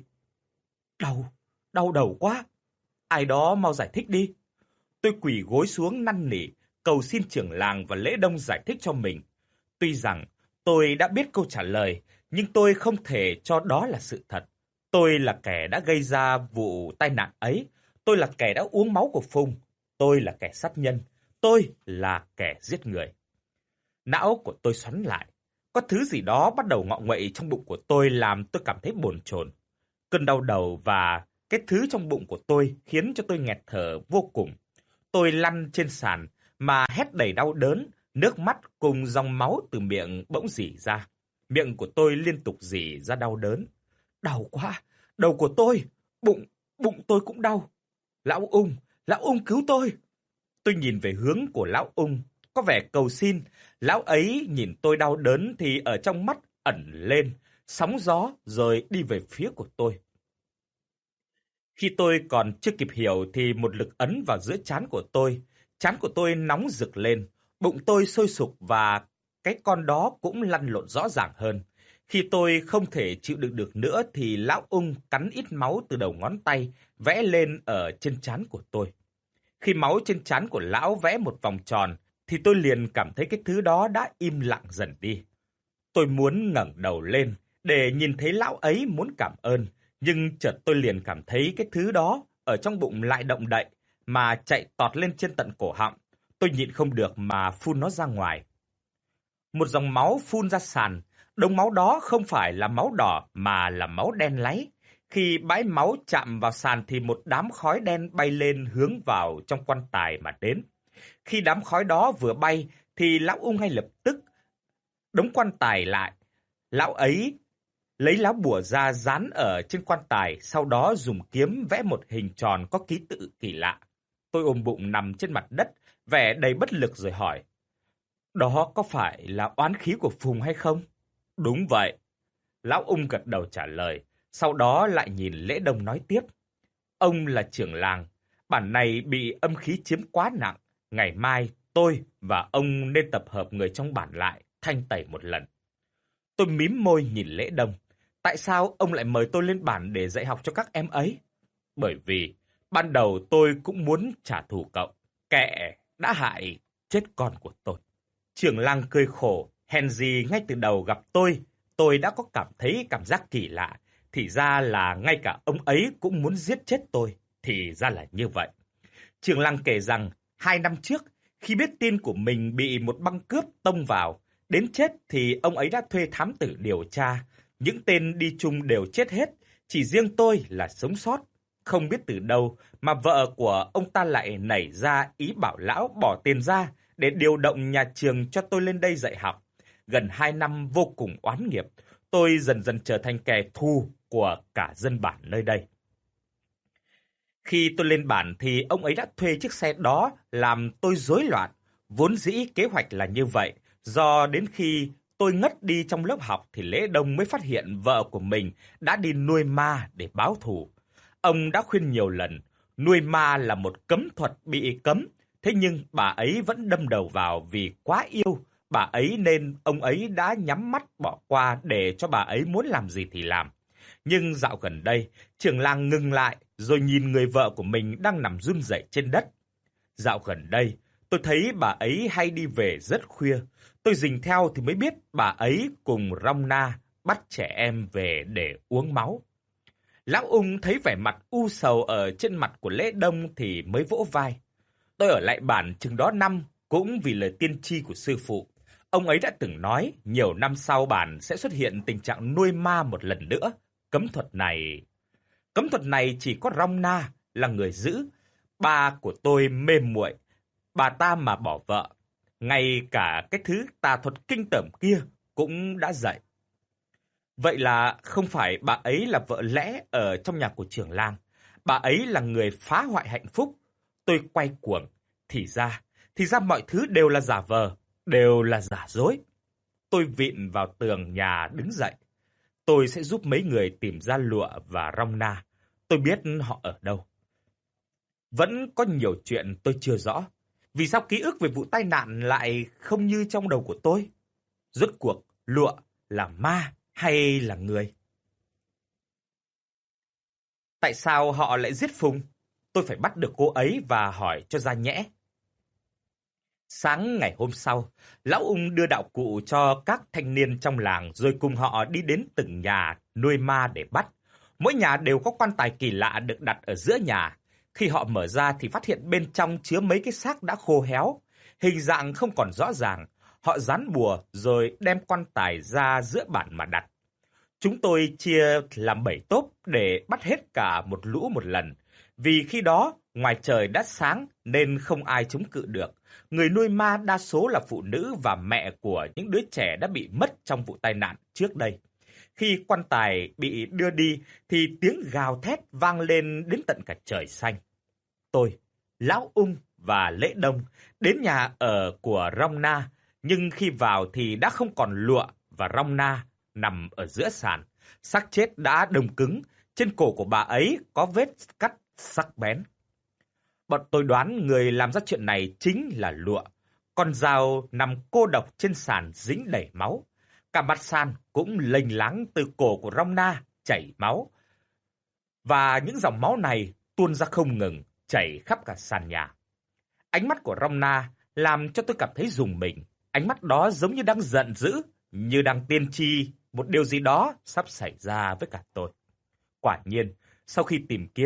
Đau đầu quá. Ai đó mau giải thích đi. Tôi quỳ gối xuống năn nỉ, cầu xin trưởng làng và Lễ Đông giải thích cho mình. Tuy rằng tôi đã biết câu trả lời, nhưng tôi không thể cho đó là sự thật. Tôi là kẻ đã gây ra vụ tai nạn ấy. Tôi là kẻ đã uống máu của Phùng. Tôi là kẻ sát nhân. Tôi là kẻ giết người. Não của tôi xoắn lại. Có thứ gì đó bắt đầu ngọ nguậy trong bụng của tôi làm tôi cảm thấy bồn chồn. Cơn đau đầu và cái thứ trong bụng của tôi khiến cho tôi nghẹt thở vô cùng. Tôi lăn trên sàn mà hét đầy đau đớn, nước mắt cùng dòng máu từ miệng bỗng rỉ ra. Miệng của tôi liên tục rỉ ra đau đớn. Đau quá, đầu của tôi, bụng tôi cũng đau. Lão Ung cứu tôi. Tôi nhìn về hướng của Lão Ung, có vẻ cầu xin. Lão ấy nhìn tôi đau đớn thì ở trong mắt ẩn lên sóng gió rồi đi về phía của tôi. Khi tôi còn chưa kịp hiểu thì một lực ấn vào giữa trán của tôi nóng rực lên, bụng tôi sôi sục và cái con đó cũng lăn lộn rõ ràng hơn. Khi tôi không thể chịu đựng được nữa thì Lão Ung cắn ít máu từ đầu ngón tay vẽ lên ở trên trán của tôi. Khi máu trên trán của lão vẽ một vòng tròn thì tôi liền cảm thấy cái thứ đó đã im lặng dần đi. Tôi muốn ngẩng đầu lên để nhìn thấy lão ấy muốn cảm ơn, nhưng chợt tôi liền cảm thấy cái thứ đó ở trong bụng lại động đậy mà chạy tọt lên trên tận cổ họng. Tôi nhịn không được mà phun nó ra ngoài. Một dòng máu phun ra sàn. Đống máu đó không phải là máu đỏ mà là máu đen láy. Khi bãi máu chạm vào sàn thì một đám khói đen bay lên hướng vào trong quan tài mà đến. Khi đám khói đó vừa bay thì lão Ung ngay lập tức đóng quan tài lại. Lão ấy lấy lá bùa ra dán ở trên quan tài, sau đó dùng kiếm vẽ một hình tròn có ký tự kỳ lạ. Tôi ôm bụng nằm trên mặt đất, vẻ đầy bất lực rồi hỏi: "Đó có phải là oán khí của Phùng hay không?" "Đúng vậy." Lão Ung gật đầu trả lời, sau đó lại nhìn Lễ Đông nói tiếp: "Ông là trưởng làng, bản này bị âm khí chiếm quá nặng. Ngày mai tôi và ông nên tập hợp người trong bản lại, thanh tẩy một lần." Tôi mím môi nhìn Lễ Đông. Tại sao ông lại mời tôi lên bản để dạy học cho các em ấy? Bởi vì ban đầu tôi cũng muốn trả thù cậu, kẻ đã hại chết con của tôi. Trưởng làng cười khổ, hèn gì ngay từ đầu gặp tôi đã có cảm thấy cảm giác kỳ lạ. Thì ra là ngay cả ông ấy cũng muốn giết chết tôi, thì ra là như vậy. Trưởng làng kể rằng 2 năm trước, khi biết tin của mình bị một băng cướp tông vào, đến chết thì ông ấy đã thuê thám tử điều tra. Những tên đi chung đều chết hết, chỉ riêng tôi là sống sót. Không biết từ đâu mà vợ của ông ta lại nảy ra ý bảo lão bỏ tiền ra để điều động nhà trường cho tôi lên đây dạy học. Gần 2 năm vô cùng oán nghiệp, tôi dần dần trở thành kẻ thù của cả dân bản nơi đây. Khi tôi lên bản thì ông ấy đã thuê chiếc xe đó làm tôi rối loạn. Vốn dĩ kế hoạch là như vậy, do đến khi tôi ngất đi trong lớp học thì Lễ Đông mới phát hiện vợ của mình đã đi nuôi ma để báo thù. Ông đã khuyên nhiều lần, nuôi ma là một cấm thuật bị cấm, thế nhưng bà ấy vẫn đâm đầu vào vì quá yêu bà ấy nên ông ấy đã nhắm mắt bỏ qua để cho bà ấy muốn làm gì thì làm. Nhưng dạo gần đây, trưởng làng ngừng lại rồi nhìn người vợ của mình đang nằm run rẩy trên đất. Dạo gần đây, tôi thấy bà ấy hay đi về rất khuya. Tôi rình theo thì mới biết bà ấy cùng Rong Na bắt trẻ em về để uống máu. Lão Ung thấy vẻ mặt u sầu ở trên mặt của Lễ Đông thì mới vỗ vai. Tôi ở lại bản chừng đó năm cũng vì lời tiên tri của sư phụ. Ông ấy đã từng nói nhiều năm sau bản sẽ xuất hiện tình trạng nuôi ma một lần nữa. Cấm thuật này chỉ có Rong Na là người giữ. Ba của tôi mê muội, bà ta mà bỏ vợ. Ngay cả cái thứ tà thuật kinh tởm kia cũng đã dạy. Vậy là không phải bà ấy là vợ lẽ ở trong nhà của trưởng làng. Bà ấy là người phá hoại hạnh phúc. Tôi quay cuồng. Thì ra mọi thứ đều là giả vờ, đều là giả dối. Tôi vịn vào tường nhà đứng dậy. Tôi sẽ giúp mấy người tìm ra Lụa và Rong Na. Tôi biết họ ở đâu. Vẫn có nhiều chuyện tôi chưa rõ. Vì sao ký ức về vụ tai nạn lại không như trong đầu của tôi? Rốt cuộc, Lụa là ma hay là người? Tại sao họ lại giết Phùng? Tôi phải bắt được cô ấy và hỏi cho ra nhẽ. Sáng ngày hôm sau, Lão Ung đưa đạo cụ cho các thanh niên trong làng rồi cùng họ đi đến từng nhà nuôi ma để bắt. Mỗi nhà đều có quan tài kỳ lạ được đặt ở giữa nhà. Khi họ mở ra thì phát hiện bên trong chứa mấy cái xác đã khô héo. Hình dạng không còn rõ ràng. Họ dán bùa rồi đem quan tài ra giữa bản mà đặt. Chúng tôi chia làm 7 tốp để bắt hết cả một lũ một lần. Vì khi đó, ngoài trời đã sáng nên không ai chống cự được. Người nuôi ma đa số là phụ nữ và mẹ của những đứa trẻ đã bị mất trong vụ tai nạn trước đây. Khi quan tài bị đưa đi thì tiếng gào thét vang lên đến tận cả trời xanh. Tôi, Lão Ung và Lễ Đông đến nhà ở của Rong Na, nhưng khi vào thì đã không còn Lụa và Rong Na nằm ở giữa sàn. Xác chết đã đông cứng, trên cổ của bà ấy có vết cắt sắc bén. Bọn tôi đoán người làm ra chuyện này chính là Lụa. Con dao nằm cô độc trên sàn dính đầy máu. Cả mặt sàn cũng lênh láng từ cổ của Rong Na chảy máu. Và những dòng máu này tuôn ra không ngừng, chảy khắp cả sàn nhà. Ánh mắt của Rong Na làm cho tôi cảm thấy rùng mình. Ánh mắt đó giống như đang giận dữ, như đang tiên tri một điều gì đó sắp xảy ra với cả tôi. Quả nhiên, sau khi tìm kiếm,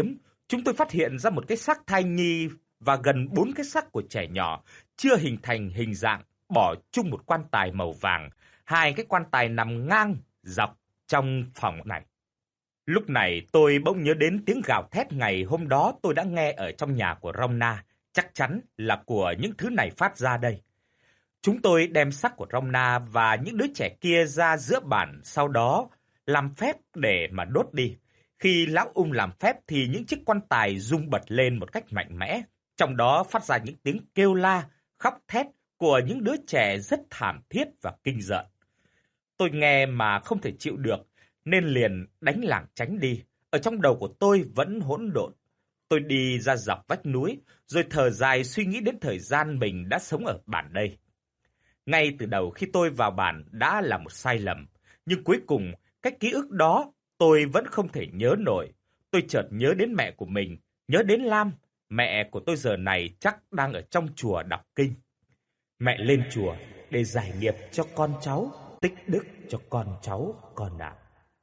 chúng tôi phát hiện ra một cái xác thai nhi và gần 4 cái xác của trẻ nhỏ chưa hình thành hình dạng bỏ chung một quan tài màu vàng, 2 cái quan tài nằm ngang dọc trong phòng này. Lúc này tôi bỗng nhớ đến tiếng gào thét ngày hôm đó tôi đã nghe ở trong nhà của Rona, chắc chắn là của những thứ này phát ra đây. Chúng tôi đem xác của Rona và những đứa trẻ kia ra giữa bản, sau đó làm phép để mà đốt đi. Khi lão Ung làm phép thì những chiếc quan tài rung bật lên một cách mạnh mẽ, trong đó phát ra những tiếng kêu la, khóc thét của những đứa trẻ rất thảm thiết và kinh rợn. Tôi nghe mà không thể chịu được, nên liền đánh lảng tránh đi. Ở trong đầu của tôi vẫn hỗn độn. Tôi đi ra dọc vách núi, rồi thở dài suy nghĩ đến thời gian mình đã sống ở bản đây. Ngay từ đầu khi tôi vào bản đã là một sai lầm, nhưng cuối cùng cái ký ức đó tôi vẫn không thể nhớ nổi. Tôi chợt nhớ đến mẹ của mình, nhớ đến Lam. Mẹ của tôi giờ này chắc đang ở trong chùa đọc kinh. Mẹ lên chùa để giải nghiệp cho con cháu, tích đức cho con cháu con ạ.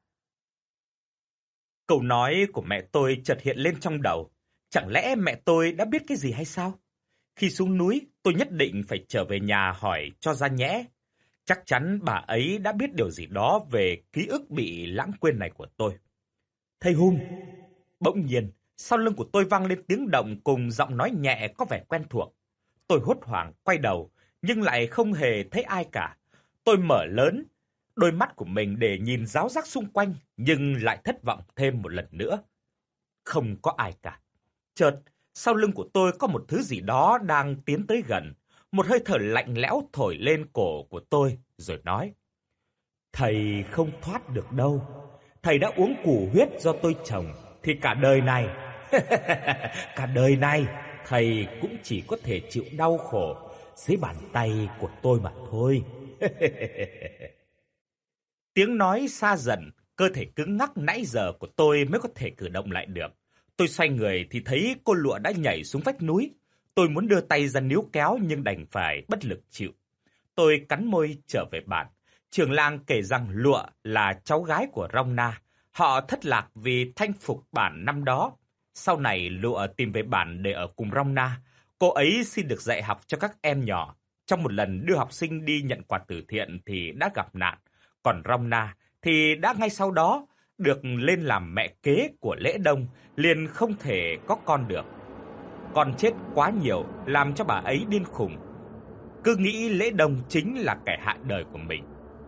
Câu nói của mẹ tôi chợt hiện lên trong đầu. Chẳng lẽ mẹ tôi đã biết cái gì hay sao? Khi xuống núi, tôi nhất định phải trở về nhà hỏi cho ra nhẽ. Chắc chắn bà ấy đã biết điều gì đó về ký ức bị lãng quên này của tôi. Thầy Hùng! Bỗng nhiên, sau lưng của tôi vang lên tiếng động cùng giọng nói nhẹ có vẻ quen thuộc. Tôi hốt hoảng quay đầu, nhưng lại không hề thấy ai cả. Tôi mở lớn đôi mắt của mình để nhìn ráo rác xung quanh, nhưng lại thất vọng thêm một lần nữa. Không có ai cả. Chợt, sau lưng của tôi có một thứ gì đó đang tiến tới gần. Một hơi thở lạnh lẽo thổi lên cổ của tôi, rồi nói: Thầy không thoát được đâu. Thầy đã uống củ huyết do tôi trồng, thì cả đời này, cả đời này, thầy cũng chỉ có thể chịu đau khổ dưới bàn tay của tôi mà thôi. Tiếng nói xa dần, cơ thể cứng ngắc nãy giờ của tôi mới có thể cử động lại được. Tôi xoay người thì thấy cô Lụa đã nhảy xuống vách núi. Tôi muốn đưa tay ra níu kéo nhưng đành phải bất lực chịu. Tôi cắn môi trở về bản. Trưởng làng kể rằng Lụa là cháu gái của Rona. Họ thất lạc vì thanh phục bản năm đó. Sau này Lụa tìm về bản để ở cùng Rona. Cô ấy xin được dạy học cho các em nhỏ. Trong một lần đưa học sinh đi nhận quà từ thiện thì đã gặp nạn. Còn Rona thì đã ngay sau đó được lên làm mẹ kế của Lễ Đông, liền không thể có con được. Con chết quá nhiều làm cho bà ấy điên khùng, cứ nghĩ Lễ Đông chính là kẻ hại đời của mình.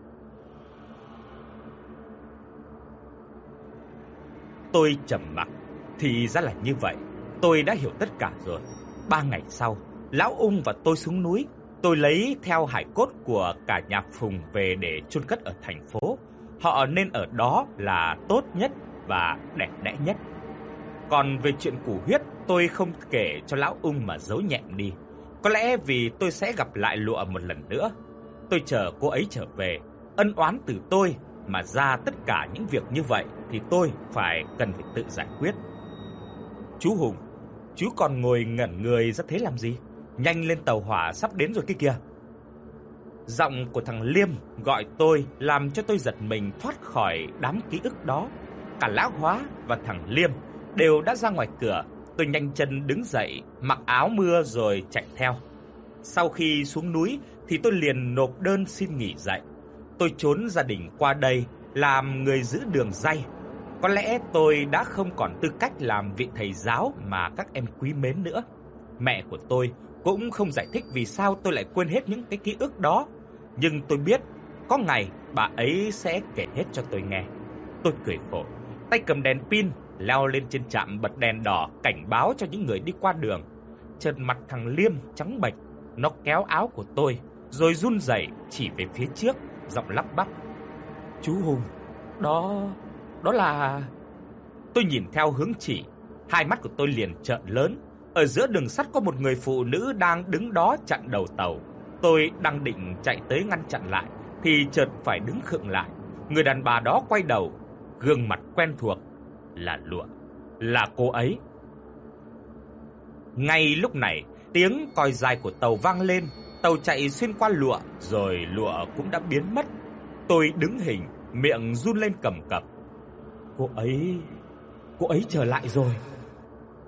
Tôi trầm mặc. Thì ra là như vậy. Tôi đã hiểu tất cả rồi. 3 ngày sau, Lão Ung và tôi xuống núi. Tôi lấy theo hải cốt của cả nhà Phùng về để chôn cất ở thành phố. Họ nên ở đó là tốt nhất và đẹp đẽ nhất. Còn về chuyện củ huyết, tôi không kể cho Lão Ung mà giấu nhẹm đi. Có lẽ vì tôi sẽ gặp lại Lụa một lần nữa. Tôi chờ cô ấy trở về. Ân oán từ tôi mà ra tất cả những việc như vậy thì tôi cần phải tự giải quyết. Chú Hùng, chú còn ngồi ngẩn người ra thế làm gì? Nhanh lên, tàu hỏa sắp đến rồi kia kìa. Giọng của thằng Liêm gọi tôi làm cho tôi giật mình thoát khỏi đám ký ức đó. Cả Lão Hóa và thằng Liêm đều đã ra ngoài cửa. Tôi nhanh chân đứng dậy, mặc áo mưa rồi chạy theo. Sau khi xuống núi thì tôi liền nộp đơn xin nghỉ dạy. Tôi trốn gia đình qua đây làm người giữ đường ray. Có lẽ tôi đã không còn tư cách làm vị thầy giáo mà các em quý mến nữa. Mẹ của tôi cũng không giải thích vì sao tôi lại quên hết những cái ký ức đó. Nhưng tôi biết có ngày bà ấy sẽ kể hết cho tôi nghe. Tôi cười khổ, tay cầm đèn pin leo lên trên trạm bật đèn đỏ cảnh báo cho những người đi qua đường. Trần mặt thằng Liêm trắng bệch, nó kéo áo của tôi rồi run rẩy chỉ về phía trước, giọng lắp bắp: "Chú Hùng, đó là..." Tôi nhìn theo hướng chỉ, hai mắt của tôi liền trợn lớn. Ở giữa đường sắt có một người phụ nữ đang đứng đó chặn đầu tàu. Tôi đang định chạy tới ngăn chặn lại thì chợt phải đứng khựng lại. Người đàn bà đó quay đầu, gương mặt quen thuộc, là Lụa, là cô ấy. Ngay lúc này, tiếng còi dài của tàu vang lên. Tàu chạy xuyên qua Lụa, rồi Lụa cũng đã biến mất. Tôi đứng hình, miệng run lên cầm cập. Cô ấy trở lại rồi.